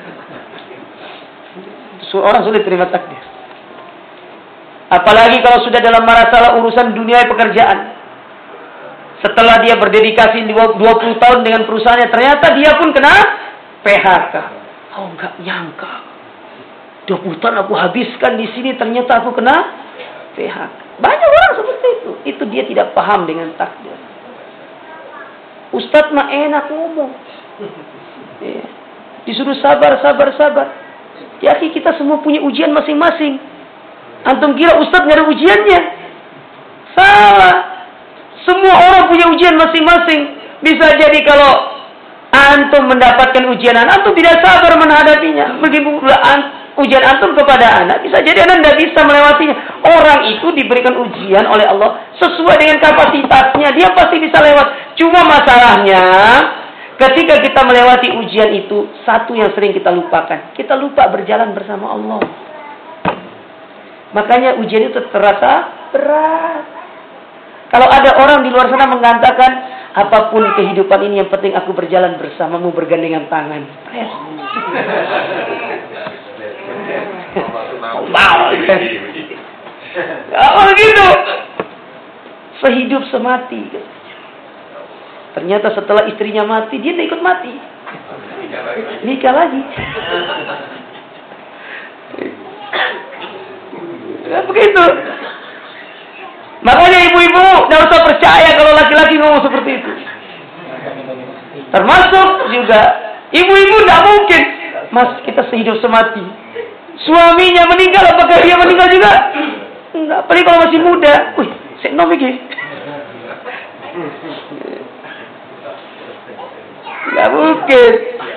Orang sulit terima takdir. Apalagi kalau sudah dalam masalah urusan dunia pekerjaan. Setelah dia berdedikasi dua puluh tahun dengan perusahaannya, ternyata dia pun kena P H K. Oh, enggak nyangka. dua puluh tahun aku habiskan di sini, ternyata aku kena P H K. Banyak orang seperti itu. Itu dia tidak paham dengan takdir. Ustadz mah enak ngomong. Ya. Disuruh sabar, sabar, sabar. Ya, kita semua punya ujian masing-masing. Antum kira Ustadz nggak ada ujiannya? Salah. Semua orang punya ujian masing-masing. Bisa jadi kalau antum mendapatkan ujian, antum tidak sabar menghadapinya. Begitu ujian antum kepada anak, bisa jadi anak tidak bisa melewatinya. Orang itu diberikan ujian oleh Allah sesuai dengan kapasitasnya. Dia pasti bisa lewat. Cuma masalahnya, ketika kita melewati ujian itu, satu yang sering kita lupakan. Kita lupa berjalan bersama Allah. Makanya ujian itu terasa berat. Kalau ada orang di luar sana mengatakan, apapun kehidupan ini, yang penting aku berjalan bersamamu bergandengan tangan. Wow. Oh gitu. Sehidup semati. Ternyata setelah istrinya mati, dia tidak ikut mati. Nikah lagi. Ya, begitu. Makanya ibu-ibu tidak usah percaya kalau laki-laki ngomong seperti itu. Termasuk juga ibu-ibu tidak mungkin, Mas, kita sehidup semati. Suaminya meninggal, apakah dia meninggal juga? Enggak, apalagi kalau masih muda. Wih, saya nom iki. Enggak mungkin.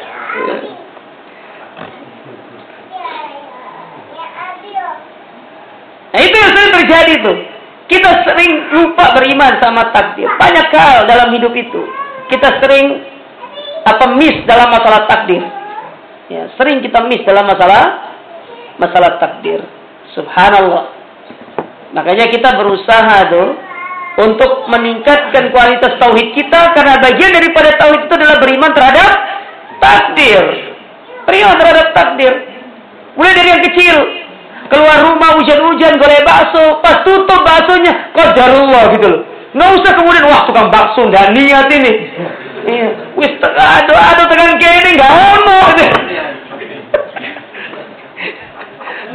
Nah, itu yang sering terjadi tuh. Kita sering lupa beriman sama takdir. Banyak hal dalam hidup itu kita sering apa miss dalam masalah takdir. Ya, sering kita miss dalam masalah masalah takdir. Subhanallah. Makanya kita berusaha tuh untuk meningkatkan kualitas tauhid kita, karena bagian daripada tauhid itu adalah beriman terhadap takdir. Beriman terhadap takdir. Mulai dari yang kecil. Keluar rumah hujan-hujan, golek bakso, pas tutup baksonya, qadarullah gitu loh. Nggak usah kemudian, wah tukang bakso nggak niat ini. Iya, wis aduh aduh tekan kene nggak ono.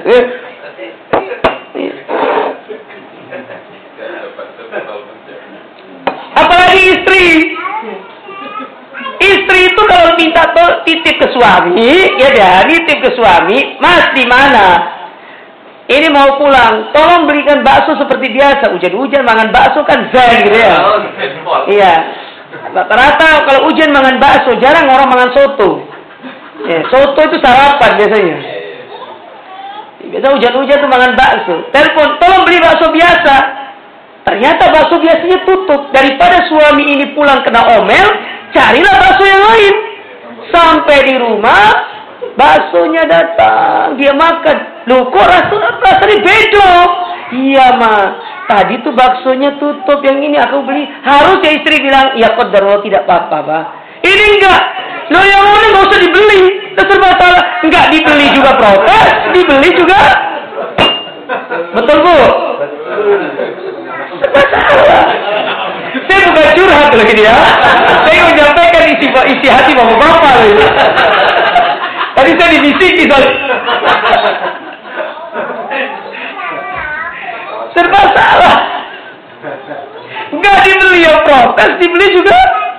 Apalagi istri. Istri itu kalau minta titip ke suami, ya dah, titip ke suami, Mas di mana? Ini mau pulang, tolong belikan bakso seperti biasa. Hujan-hujan makan bakso kan zen gitu ya. Iya. Rata-rata kalau hujan makan bakso, jarang orang makan soto. Ya, soto itu sarapan biasanya. Biasa hujan-hujan tuh makan bakso. Telepon, tolong beli bakso biasa. Ternyata bakso biasanya tutup. Daripada suami ini pulang kena omel, carilah bakso yang lain. Sampai di rumah, baksonya datang, dia makan. Loh, kok rasanya, rasanya beda? Iya, Ma. Tadi tuh baksonya tutup, yang ini aku beli. Harusnya istri bilang, ya qadarullah, tidak apa-apa, Pak. Ini enggak. Loh, yang ini enggak usah dibeli. Serba salah. Enggak dibeli juga protes, dibeli juga. Betul, Bu? Serba salah. Saya bukan curhat loh gini ya. Saya menyampaikan isi, isi hati bapak-bapak loh. Tadi saya dibisiki soalnya. Serba salah. Enggak dibeli ya protes, dibeli juga.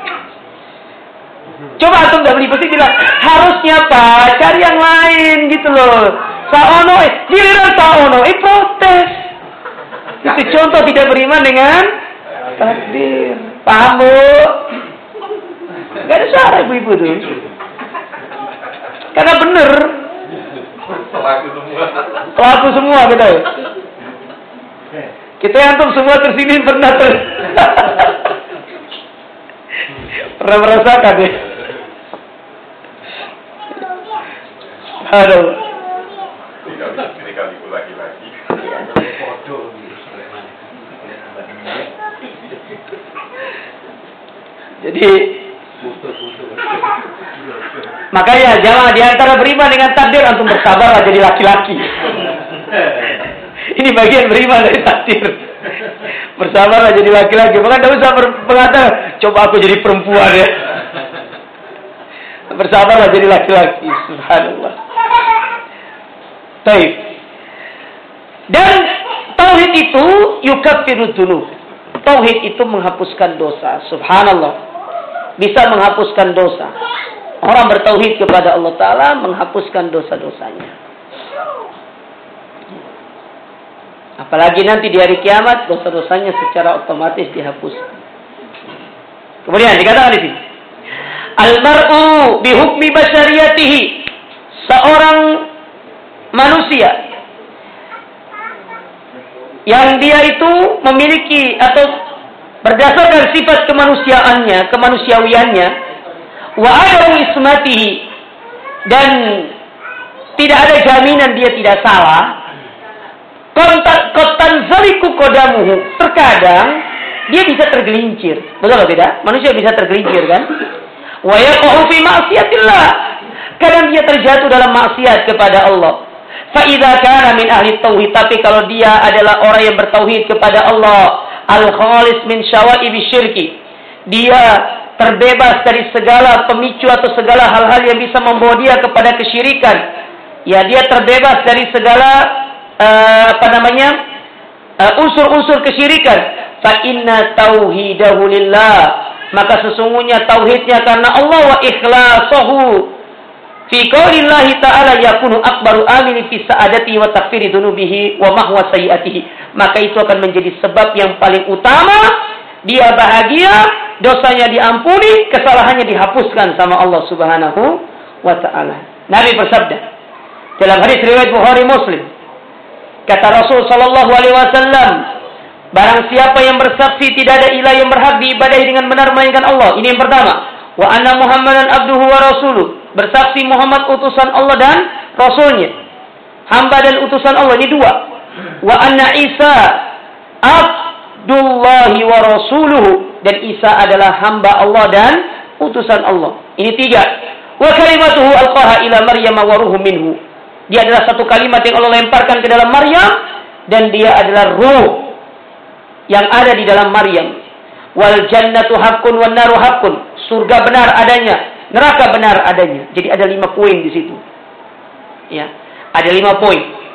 Coba antum enggak beli pasti bilang, harusnya Pak, cari yang lain gitu loh. Saono, eh, giliran Saono, eh protes. Itu contoh tidak beriman dengan takdir. Paham, Bu? Enggak ada salah ibu-ibu tuh. Karena benar. Pelaku semua. Pelaku semua gitu. Kita yang antum semua tersini pernah ter pernah merasakan ya. Aduh. Ini kali lagi-lagi. Jadi makanya jangan diantara beriman dengan takdir antum bersabarlah jadi laki-laki. Ini bagian beriman dari takdir. Bersabarlah jadi laki-laki. Maka tidak usah mengatakan, coba aku jadi perempuan ya. Bersabarlah jadi laki-laki. Subhanallah. Baik. Dan tauhid itu yukaffiru dzunub. Tauhid itu menghapuskan dosa. Subhanallah. Bisa menghapuskan dosa. Orang bertauhid kepada Allah Ta'ala menghapuskan dosa-dosanya. Apalagi nanti di hari kiamat dosa-dosanya secara otomatis dihapus. Kemudian dikatakan di sini, al-mar'u bihukmi basyariyatihi, seorang manusia yang dia itu memiliki atau berdasarkan sifat kemanusiaannya, kemanusiawiannya, wa adamu ismatihi, dan tidak ada jaminan dia tidak salah. Kotan zaliku kodamuhu, terkadang dia bisa tergelincir, betul atau tidak? Manusia bisa tergelincir kan? Wa yaqa'u fi ma'siyatillah, kadang dia terjatuh dalam maksiat kepada Allah. Fa idza kana min ahli tauhid, tapi kalau dia adalah orang yang bertauhid kepada Allah, al-khalis min syawaibi syirki, dia terbebas dari segala pemicu atau segala hal-hal yang bisa membawa dia kepada kesyirikan. Ya, dia terbebas dari segala Uh, apa namanya uh, unsur-unsur kesyirikan. Fa inna tauhidahu lillah, maka sesungguhnya tauhidnya karena Allah, wa ikhlasuhu fi qaulillahi ta'ala yakunu akbaru amini fi sa'adati wa takfiri dunubihi wa mahwa sayiatihi, maka itu akan menjadi sebab yang paling utama dia bahagia, dosanya diampuni, kesalahannya dihapuskan sama Allah Subhanahu wa ta'ala. Nabi bersabda dalam hadis riwayat Bukhari Muslim, kata Rasul sallallahu alaihi wasallam, barang siapa yang bersaksi tidak ada ilah yang berhak diibadahi dengan benar melainkan Allah. Ini yang pertama. Wa anna Muhammadan abduhu wa rasuluh, bersaksi Muhammad utusan Allah dan rasulnya. Hamba dan utusan Allah, ini dua. Wa anna Isa abdullahi wa rasuluhu, dan Isa adalah hamba Allah dan utusan Allah. Ini tiga. Wa kalimatuhu alqaha ila Maryam wa ruhum minhu, dia adalah satu kalimat yang Allah lemparkan ke dalam Maryam, dan dia adalah ruh yang ada di dalam Maryam. Wal jannatu haqqun wan naru haqqun, surga benar adanya, neraka benar adanya. Jadi ada lima poin di situ. Ya, ada lima poin.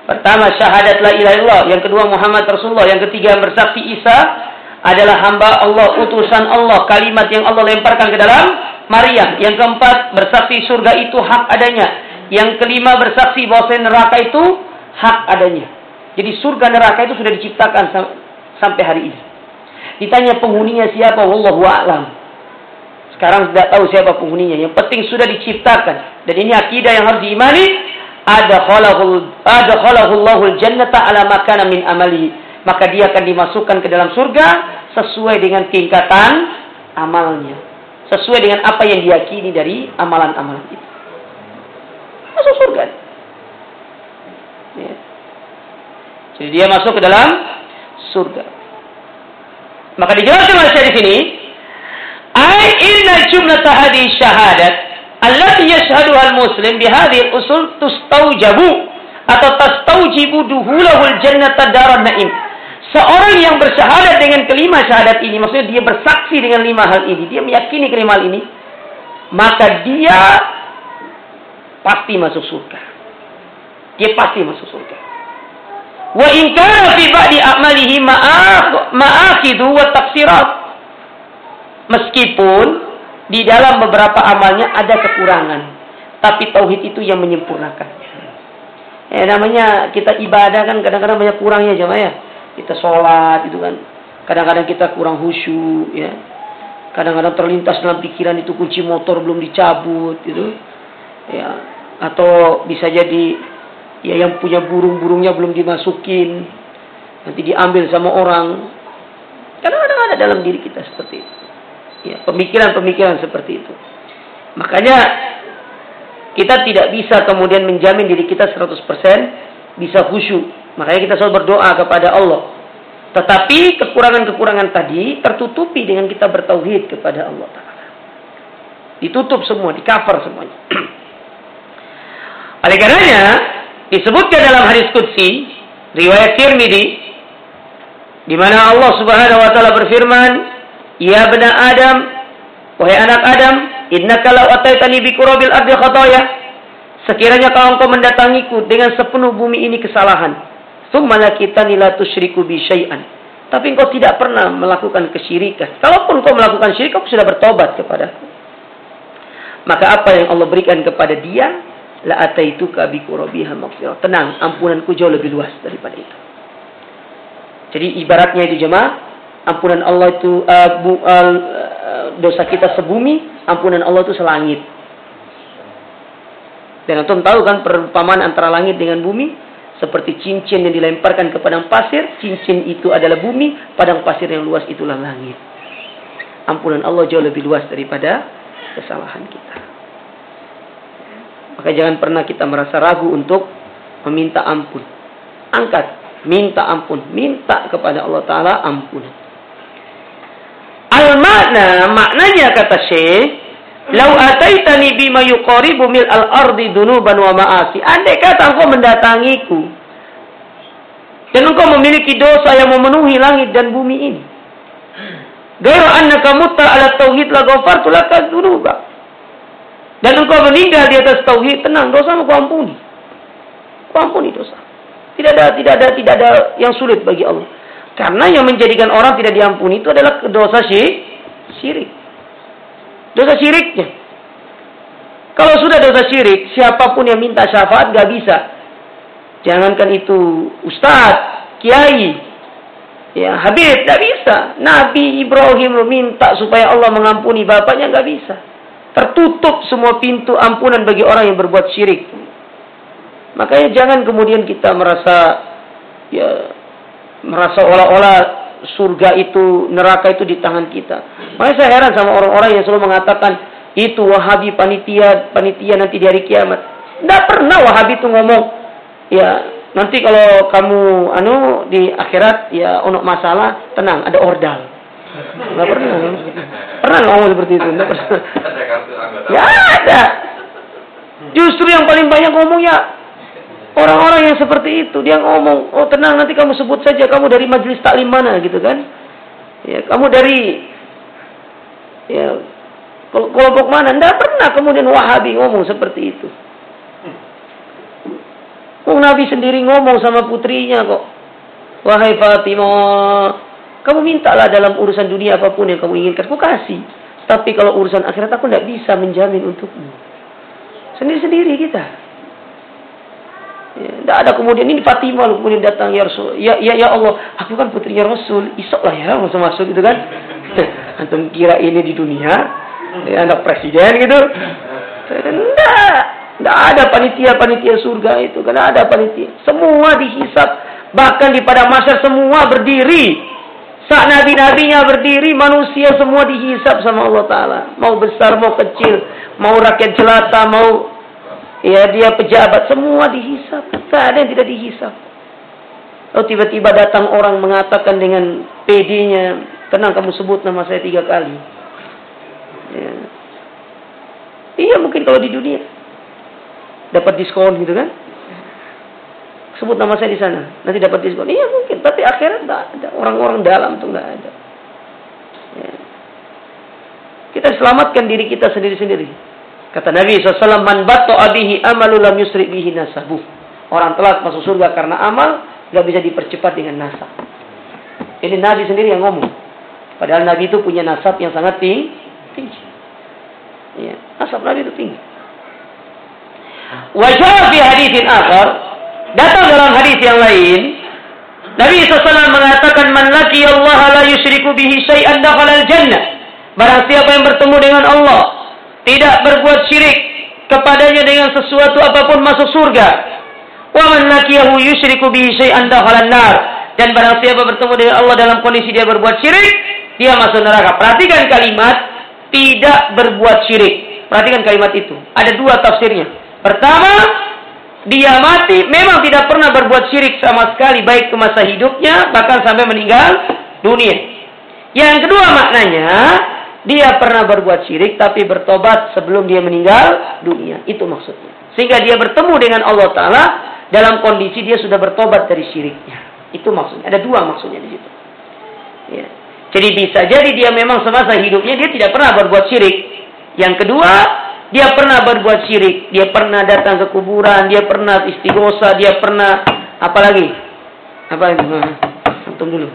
Pertama, syahadat la ilaha illallah. Yang kedua, Muhammad Rasulullah. Yang ketiga, bersaksi Isa adalah hamba Allah, utusan Allah, kalimat yang Allah lemparkan ke dalam Maryam. Yang keempat, bersaksi surga itu hak adanya. Yang kelima, bersaksi bahwa neraka itu hak adanya. Jadi surga neraka itu sudah diciptakan sam- sampai hari ini. Ditanya penghuninya siapa, wallahu a'lam. Sekarang tidak tahu siapa penghuninya. Yang penting sudah diciptakan. Dan ini akidah yang harus diimani. Adakhalahul adakhalahul jannata ala makana min amali. Maka dia akan dimasukkan ke dalam surga sesuai dengan tingkatan amalnya. Sesuai dengan apa yang diyakini dari amalan-amalan itu. Masuk surga. Ya. Jadi dia masuk ke dalam surga. Maka dijelaskan oleh saya di sini, ai inna jumlata hadhihi syahadat allati yashhaduha al-muslim bi hadhihi al-usul tustaujabu atau tastaujibu duhulahul jannata daran na'im. Seorang yang bersyahadat dengan kelima syahadat ini, maksudnya dia bersaksi dengan lima hal ini, dia meyakini kelima hal ini, maka dia pasti masuk surga. Dia pasti masuk surga. Wa in kana fi ba'di a'malihi ma'akhidhu wa tafsirat. Meskipun di dalam beberapa amalnya ada kekurangan, tapi tauhid itu yang menyempurnakannya. Eh, namanya kita ibadah kan kadang-kadang banyak kurangnya jemaah ya. Kita sholat itu kan, kadang-kadang kita kurang khusyuk ya, kadang-kadang terlintas dalam pikiran itu kunci motor belum dicabut gitu ya, atau bisa jadi ya yang punya burung-burungnya belum dimasukin, nanti diambil sama orang. Kadang-kadang ada dalam diri kita seperti itu ya, pemikiran-pemikiran seperti itu. Makanya kita tidak bisa kemudian menjamin diri kita seratus persen bisa khusyuk. Makanya kita selalu berdoa kepada Allah. Tetapi kekurangan-kekurangan tadi tertutupi dengan kita bertauhid kepada Allah Ta'ala. Ditutup semua, di cover semuanya. Oleh karenanya, disebutkan dalam hadis qudsi, riwayat Tirmidzi, di mana Allah Subhanahu wa taala berfirman, "Ya bani Adam, wahai anak Adam, innaka law ataitani bi qurabil ardi khataaya." Sekiranya kalau engkau mendatangiku dengan sepenuh bumi ini kesalahan, tsumma lakitani la tusyriku bi syai'an. Tapi engkau tidak pernah melakukan kesyirikan. Kalaupun engkau melakukan syirik, engkau sudah bertobat kepadaku. Maka apa yang Allah berikan kepada dia, la ataituka bi qurabiha maghfirah. Tenang, ampunanku jauh lebih luas daripada itu. Jadi ibaratnya itu jemaah, ampunan Allah itu uh, bu, uh, dosa kita sebumi, ampunan Allah itu selangit. Dan antum tahu kan perumpamaan antara langit dengan bumi? Seperti cincin yang dilemparkan ke padang pasir, cincin itu adalah bumi, padang pasir yang luas itulah langit. Ampunan Allah jauh lebih luas daripada kesalahan kita. Maka jangan pernah kita merasa ragu untuk meminta ampun. Angkat, minta ampun, minta kepada Allah Ta'ala ampun. Al-makna, maknanya kata Syekh, "Lau ataitani bima yuqaribu mil al-ardi dunuban wa ma'asi." Andai kata engkau mendatangiku dan engkau memiliki dosa yang memenuhi langit dan bumi ini, ghairu annaka mutta ala tauhid la ghafartu laka dunuba. Dan engkau meninggal di atas tauhid, tenang, dosa engkau ampuni. Engkau ampuni dosa. Tidak ada tidak ada tidak ada yang sulit bagi Allah. Karena yang menjadikan orang tidak diampuni itu adalah dosa syirik. Dosa syiriknya. Kalau sudah dosa syirik, siapapun yang minta syafaat gak bisa. Jangankan itu ustaz, kiai, ya habib, gak bisa. Nabi Ibrahim minta supaya Allah mengampuni bapaknya, gak bisa. Tertutup semua pintu ampunan bagi orang yang berbuat syirik. Makanya jangan kemudian kita merasa ya merasa olah-olah surga itu, neraka itu di tangan kita. Makanya saya heran sama orang-orang yang selalu mengatakan itu Wahabi panitia, panitia nanti di hari kiamat. Tidak pernah Wahabi itu ngomong, ya nanti kalau kamu anu di akhirat ya ono masalah, tenang ada ordal. Tidak pernah. Pernah ngomong seperti itu? Tidak pernah. Ya ada. Justru yang paling banyak ngomongnya orang-orang yang seperti itu. Dia ngomong, oh tenang nanti kamu sebut saja kamu dari majelis taklim mana gitu kan. Ya, kamu dari ya kelompok mana. Tidak pernah kemudian Wahabi ngomong seperti itu. Oh, Nabi sendiri ngomong sama putrinya kok. Wahai Fatimah, kamu mintalah dalam urusan dunia apapun yang kamu inginkan, aku kasih. Tapi kalau urusan akhirat aku tidak bisa menjamin untukmu. Sendiri-sendiri kita. Ya, tidak ada kemudian ini Fatimah kemudian datang ya Rasul. Ya, ya, ya Allah, aku kan putrinya Rasul. Isok lah ya masuk masuk gitu kan. Antum kira ini di dunia ya, anak presiden gitu. Tidak, tidak ada panitia-panitia surga itu. Tidak ada panitia. Semua dihisab. Bahkan di pada masyarakat semua berdiri. Saat nabi-nabinya berdiri, manusia semua dihisab sama Allah Ta'ala. Mau besar, mau kecil, mau rakyat jelata, mau ya dia pejabat, semua dihisab. Tak ada yang tidak dihisab. Lalu tiba-tiba datang orang mengatakan dengan pedenya, tenang kamu sebut nama saya tiga kali. Ya. Iya mungkin kalau di dunia dapat diskon gitu kan. Sebut nama saya di sana, nanti dapat diskon. Iya mungkin, tapi akhirat tidak ada. Orang-orang dalam tuh tidak ada. Ya. Kita selamatkan diri kita sendiri-sendiri. Kata Nabi shallallahu alaihi wasallam, "Man batta'a bihi amalu lam yusri bihi nasabuh." Orang telat masuk surga karena amal nggak bisa dipercepat dengan nasab. Ini Nabi sendiri yang ngomong. Padahal Nabi itu punya nasab yang sangat tinggi. Ya, nasab Nabi itu tinggi. Wajah fi haditsin akhar. Datang dalam hadis yang lain, Nabi shallallahu alaihi wasallam mengatakan, "Man laki Allah la yusyriku bihi syai'an dakhala al-jannah." Barang siapa yang bertemu dengan Allah, tidak berbuat syirik kepadanya dengan sesuatu apapun masuk surga. Wa man lakiyahu yusyriku bihi syai'an dakhala an-nar. Dan barang siapa bertemu dengan Allah dalam kondisi dia berbuat syirik, dia masuk neraka. Perhatikan kalimat tidak berbuat syirik. Perhatikan kalimat itu. Ada dua tafsirnya. Pertama, dia mati memang tidak pernah berbuat syirik sama sekali, baik ke masa hidupnya bahkan sampai meninggal dunia. Yang kedua maknanya, dia pernah berbuat syirik tapi bertobat sebelum dia meninggal dunia. Itu maksudnya. Sehingga dia bertemu dengan Allah Ta'ala dalam kondisi dia sudah bertobat dari syiriknya. Itu maksudnya. Ada dua maksudnya di situ. Ya. Jadi bisa jadi dia memang semasa hidupnya dia tidak pernah berbuat syirik. Yang kedua, dia pernah berbuat syirik, dia pernah datang ke kuburan, dia pernah istighosa, dia pernah apa lagi? Apa itu? Antum dulu.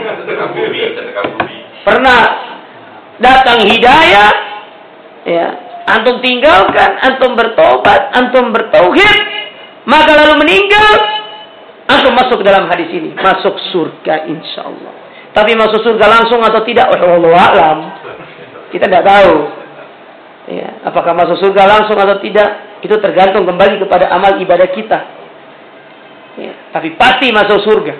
Pernah datang hidayah, ya, antum tinggalkan, antum bertobat, antum bertauhid, maka lalu meninggal, antum masuk dalam hadis ini, masuk surga insyaallah. Tapi masuk surga langsung atau tidak, wallahu a'lam. Kita tidak tahu. Ya, apakah masuk surga langsung atau tidak, itu tergantung kembali kepada amal ibadah kita. Ya, tapi pasti masuk surga.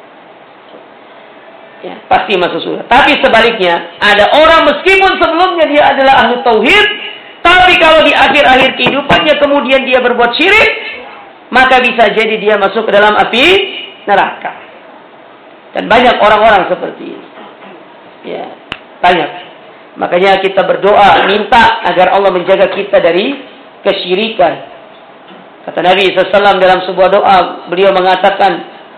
Ya, pasti masuk surga. Tapi sebaliknya, ada orang meskipun sebelumnya dia adalah ahli tauhid, tapi kalau di akhir-akhir kehidupannya kemudian dia berbuat syirik, maka bisa jadi dia masuk ke dalam api neraka. Dan banyak orang-orang seperti ini. Ya, banyak. Makanya kita berdoa, minta agar Allah menjaga kita dari kesyirikan. Kata Nabi shallallahu alaihi wasallam dalam sebuah doa, beliau mengatakan,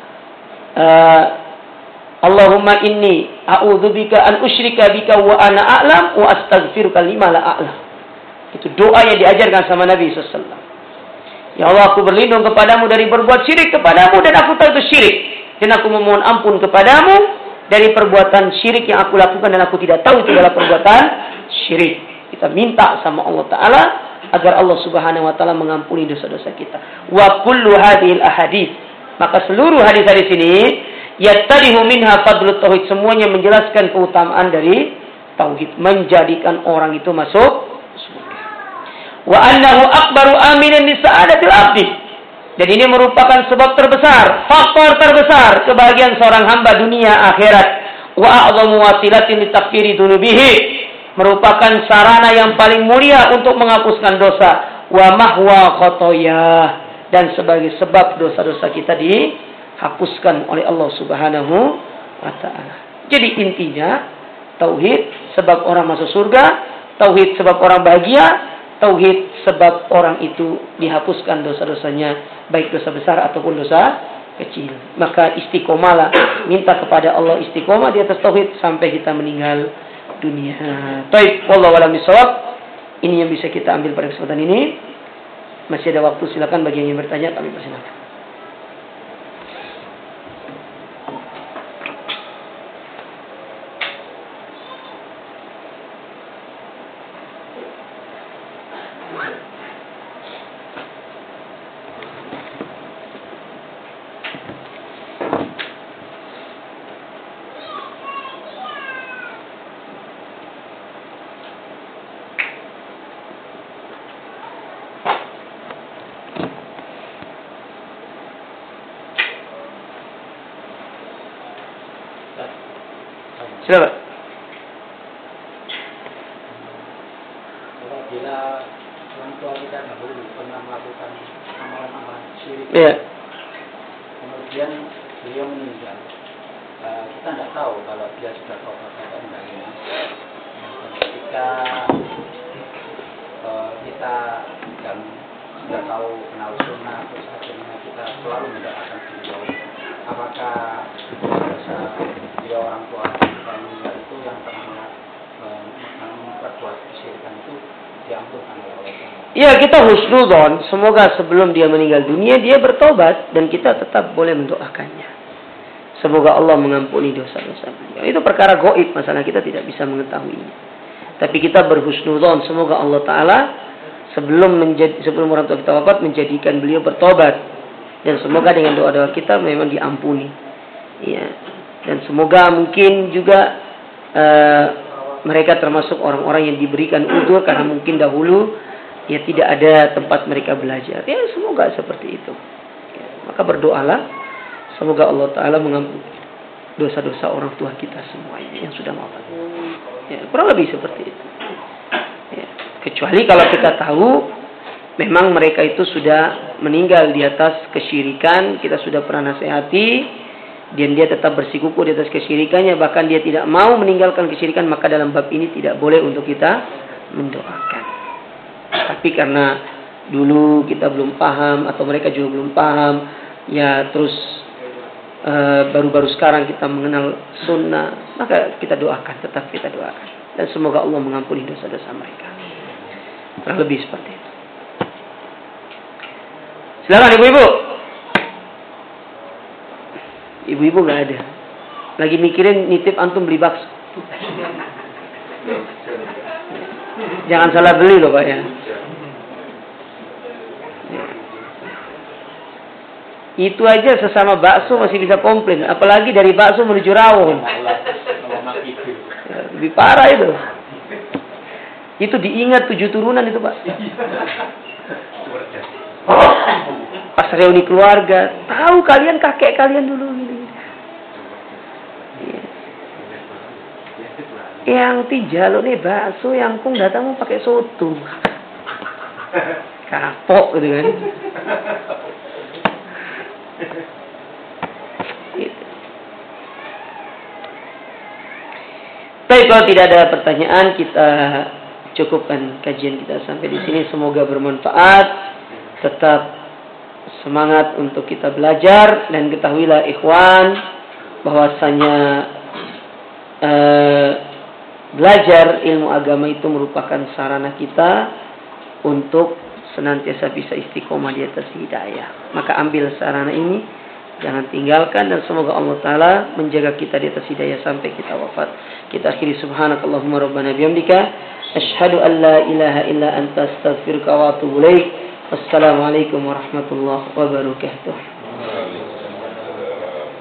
Allahumma inni a'udzubika an usyrika bika wa ana a'lam wa astaghfiruka lima la a'lam. Itu doa yang diajarkan sama Nabi shallallahu alaihi wasallam. Ya Allah, aku berlindung kepadamu dari berbuat syirik kepadamu dan aku tahu itu syirik. Dan aku memohon ampun kepadamu dari perbuatan syirik yang aku lakukan dan aku tidak tahu itu adalah perbuatan syirik. Kita minta sama Allah Ta'ala agar Allah Subhanahu Wa Ta'ala mengampuni dosa-dosa kita. Wa kullu hadhil ahadits. Maka seluruh hadis-hadis ini yattadihu minha fadlut tauhid. Semuanya menjelaskan keutamaan dari tauhid. Menjadikan orang itu masuk surga. Wa annahu akbaru aminin li sa'adatil abdi. Dan ini merupakan sebab terbesar, faktor terbesar kebahagiaan seorang hamba dunia akhirat. Wa a'dhamu wasilatin li takfiri dzunubihi. Merupakan sarana yang paling mulia untuk menghapuskan dosa. Wa mahwa khotoyah. Dan sebagai sebab dosa-dosa kita dihapuskan oleh Allah Subhanahu wa Ta'ala. Jadi intinya, tauhid sebab orang masuk surga, tauhid sebab orang bahagia, tauhid sebab orang itu dihapuskan dosa-dosanya, baik dosa besar ataupun dosa kecil. Maka istiqomalah, minta kepada Allah istiqomah di atas tauhid sampai kita meninggal dunia. Baik, wallahu a'lam bishawab. Ini yang bisa kita ambil pada kesempatan ini. Masih ada waktu, silakan bagi yang ingin bertanya, kami persilakan. Silakan. Bila orang tua kita dahulu pernah melakukan amalan-amalan syirik, Iya. kemudian beliau meninggal, uh, kita tidak tahu kalau dia sudah taubat atau enggak. Ya. Dan ketika uh, kita dan sudah tahu kenal sunnah, terus akhirnya kita selalu mendoakan beliau, apakah dosa beliau orang tua kita meninggal itu yang pernah uh, memperbuat kesyirikan itu diampunkan oleh Allah. Ya, kita husnudzon, semoga sebelum dia meninggal dunia dia bertobat dan kita tetap boleh mendoakannya. Semoga Allah mengampuni dosa-dosa beliau. Itu perkara gaib, masalah kita tidak bisa mengetahuinya. Tapi kita berhusnudzon, semoga Allah Taala sebelum menjadi sebelum orang tua kita wafat menjadikan beliau bertobat dan semoga dengan doa-doa kita memang diampuni. Ya. Dan semoga mungkin juga uh, mereka termasuk orang-orang yang diberikan udzur karena mungkin dahulu ya tidak ada tempat mereka belajar. Ya semoga seperti itu. Ya, maka berdoalah semoga Allah Taala mengampuni dosa-dosa orang tua kita semuanya yang sudah wafat. Ya, kurang lebih seperti itu. Ya, kecuali kalau kita tahu memang mereka itu sudah meninggal di atas kesyirikan, kita sudah pernah nasihati dan dia tetap bersikukuh di atas kesyirikannya, bahkan dia tidak mau meninggalkan kesyirikan, maka dalam bab ini tidak boleh untuk kita mendoakan. Tapi karena dulu kita belum paham atau mereka juga belum paham, ya terus uh, baru-baru sekarang kita mengenal sunnah, maka kita doakan, tetap kita doakan. Dan semoga Allah mengampuni dosa-dosa mereka. Kurang lebih seperti itu. Silakan ibu-ibu. Ibu-ibu nggak ada. Lagi mikirin nitip antum beli bakso. Jangan salah beli loh Pak ya. Itu aja sesama bakso masih bisa komplain, apalagi dari bakso menuju rawon. Lebih parah itu. Itu diingat tujuh turunan itu Pak. Pas reuni keluarga, tahu kalian kakek kalian dulu gini. Yang tijalo nih bakso, yang kung datang mau pakai soto. Kapok gitu kan. Gitu. Baik, kalau tidak ada pertanyaan kita cukupkan kajian kita sampai di sini. Semoga bermanfaat. Tetap semangat untuk kita belajar dan ketahuilah ikhwan bahwasanya eh, belajar ilmu agama itu merupakan sarana kita untuk senantiasa bisa istiqomah di atas hidayah. Maka ambil sarana ini, jangan tinggalkan, dan semoga Allah Ta'ala menjaga kita di atas hidayah sampai kita wafat. Kita akhiri subhanakallahumma rabbana bihamdika asyhadu an la ilaha illa anta astaghfiruka wa atubu ilaik. Wassalamualaikum warahmatullahi wabarakatuh.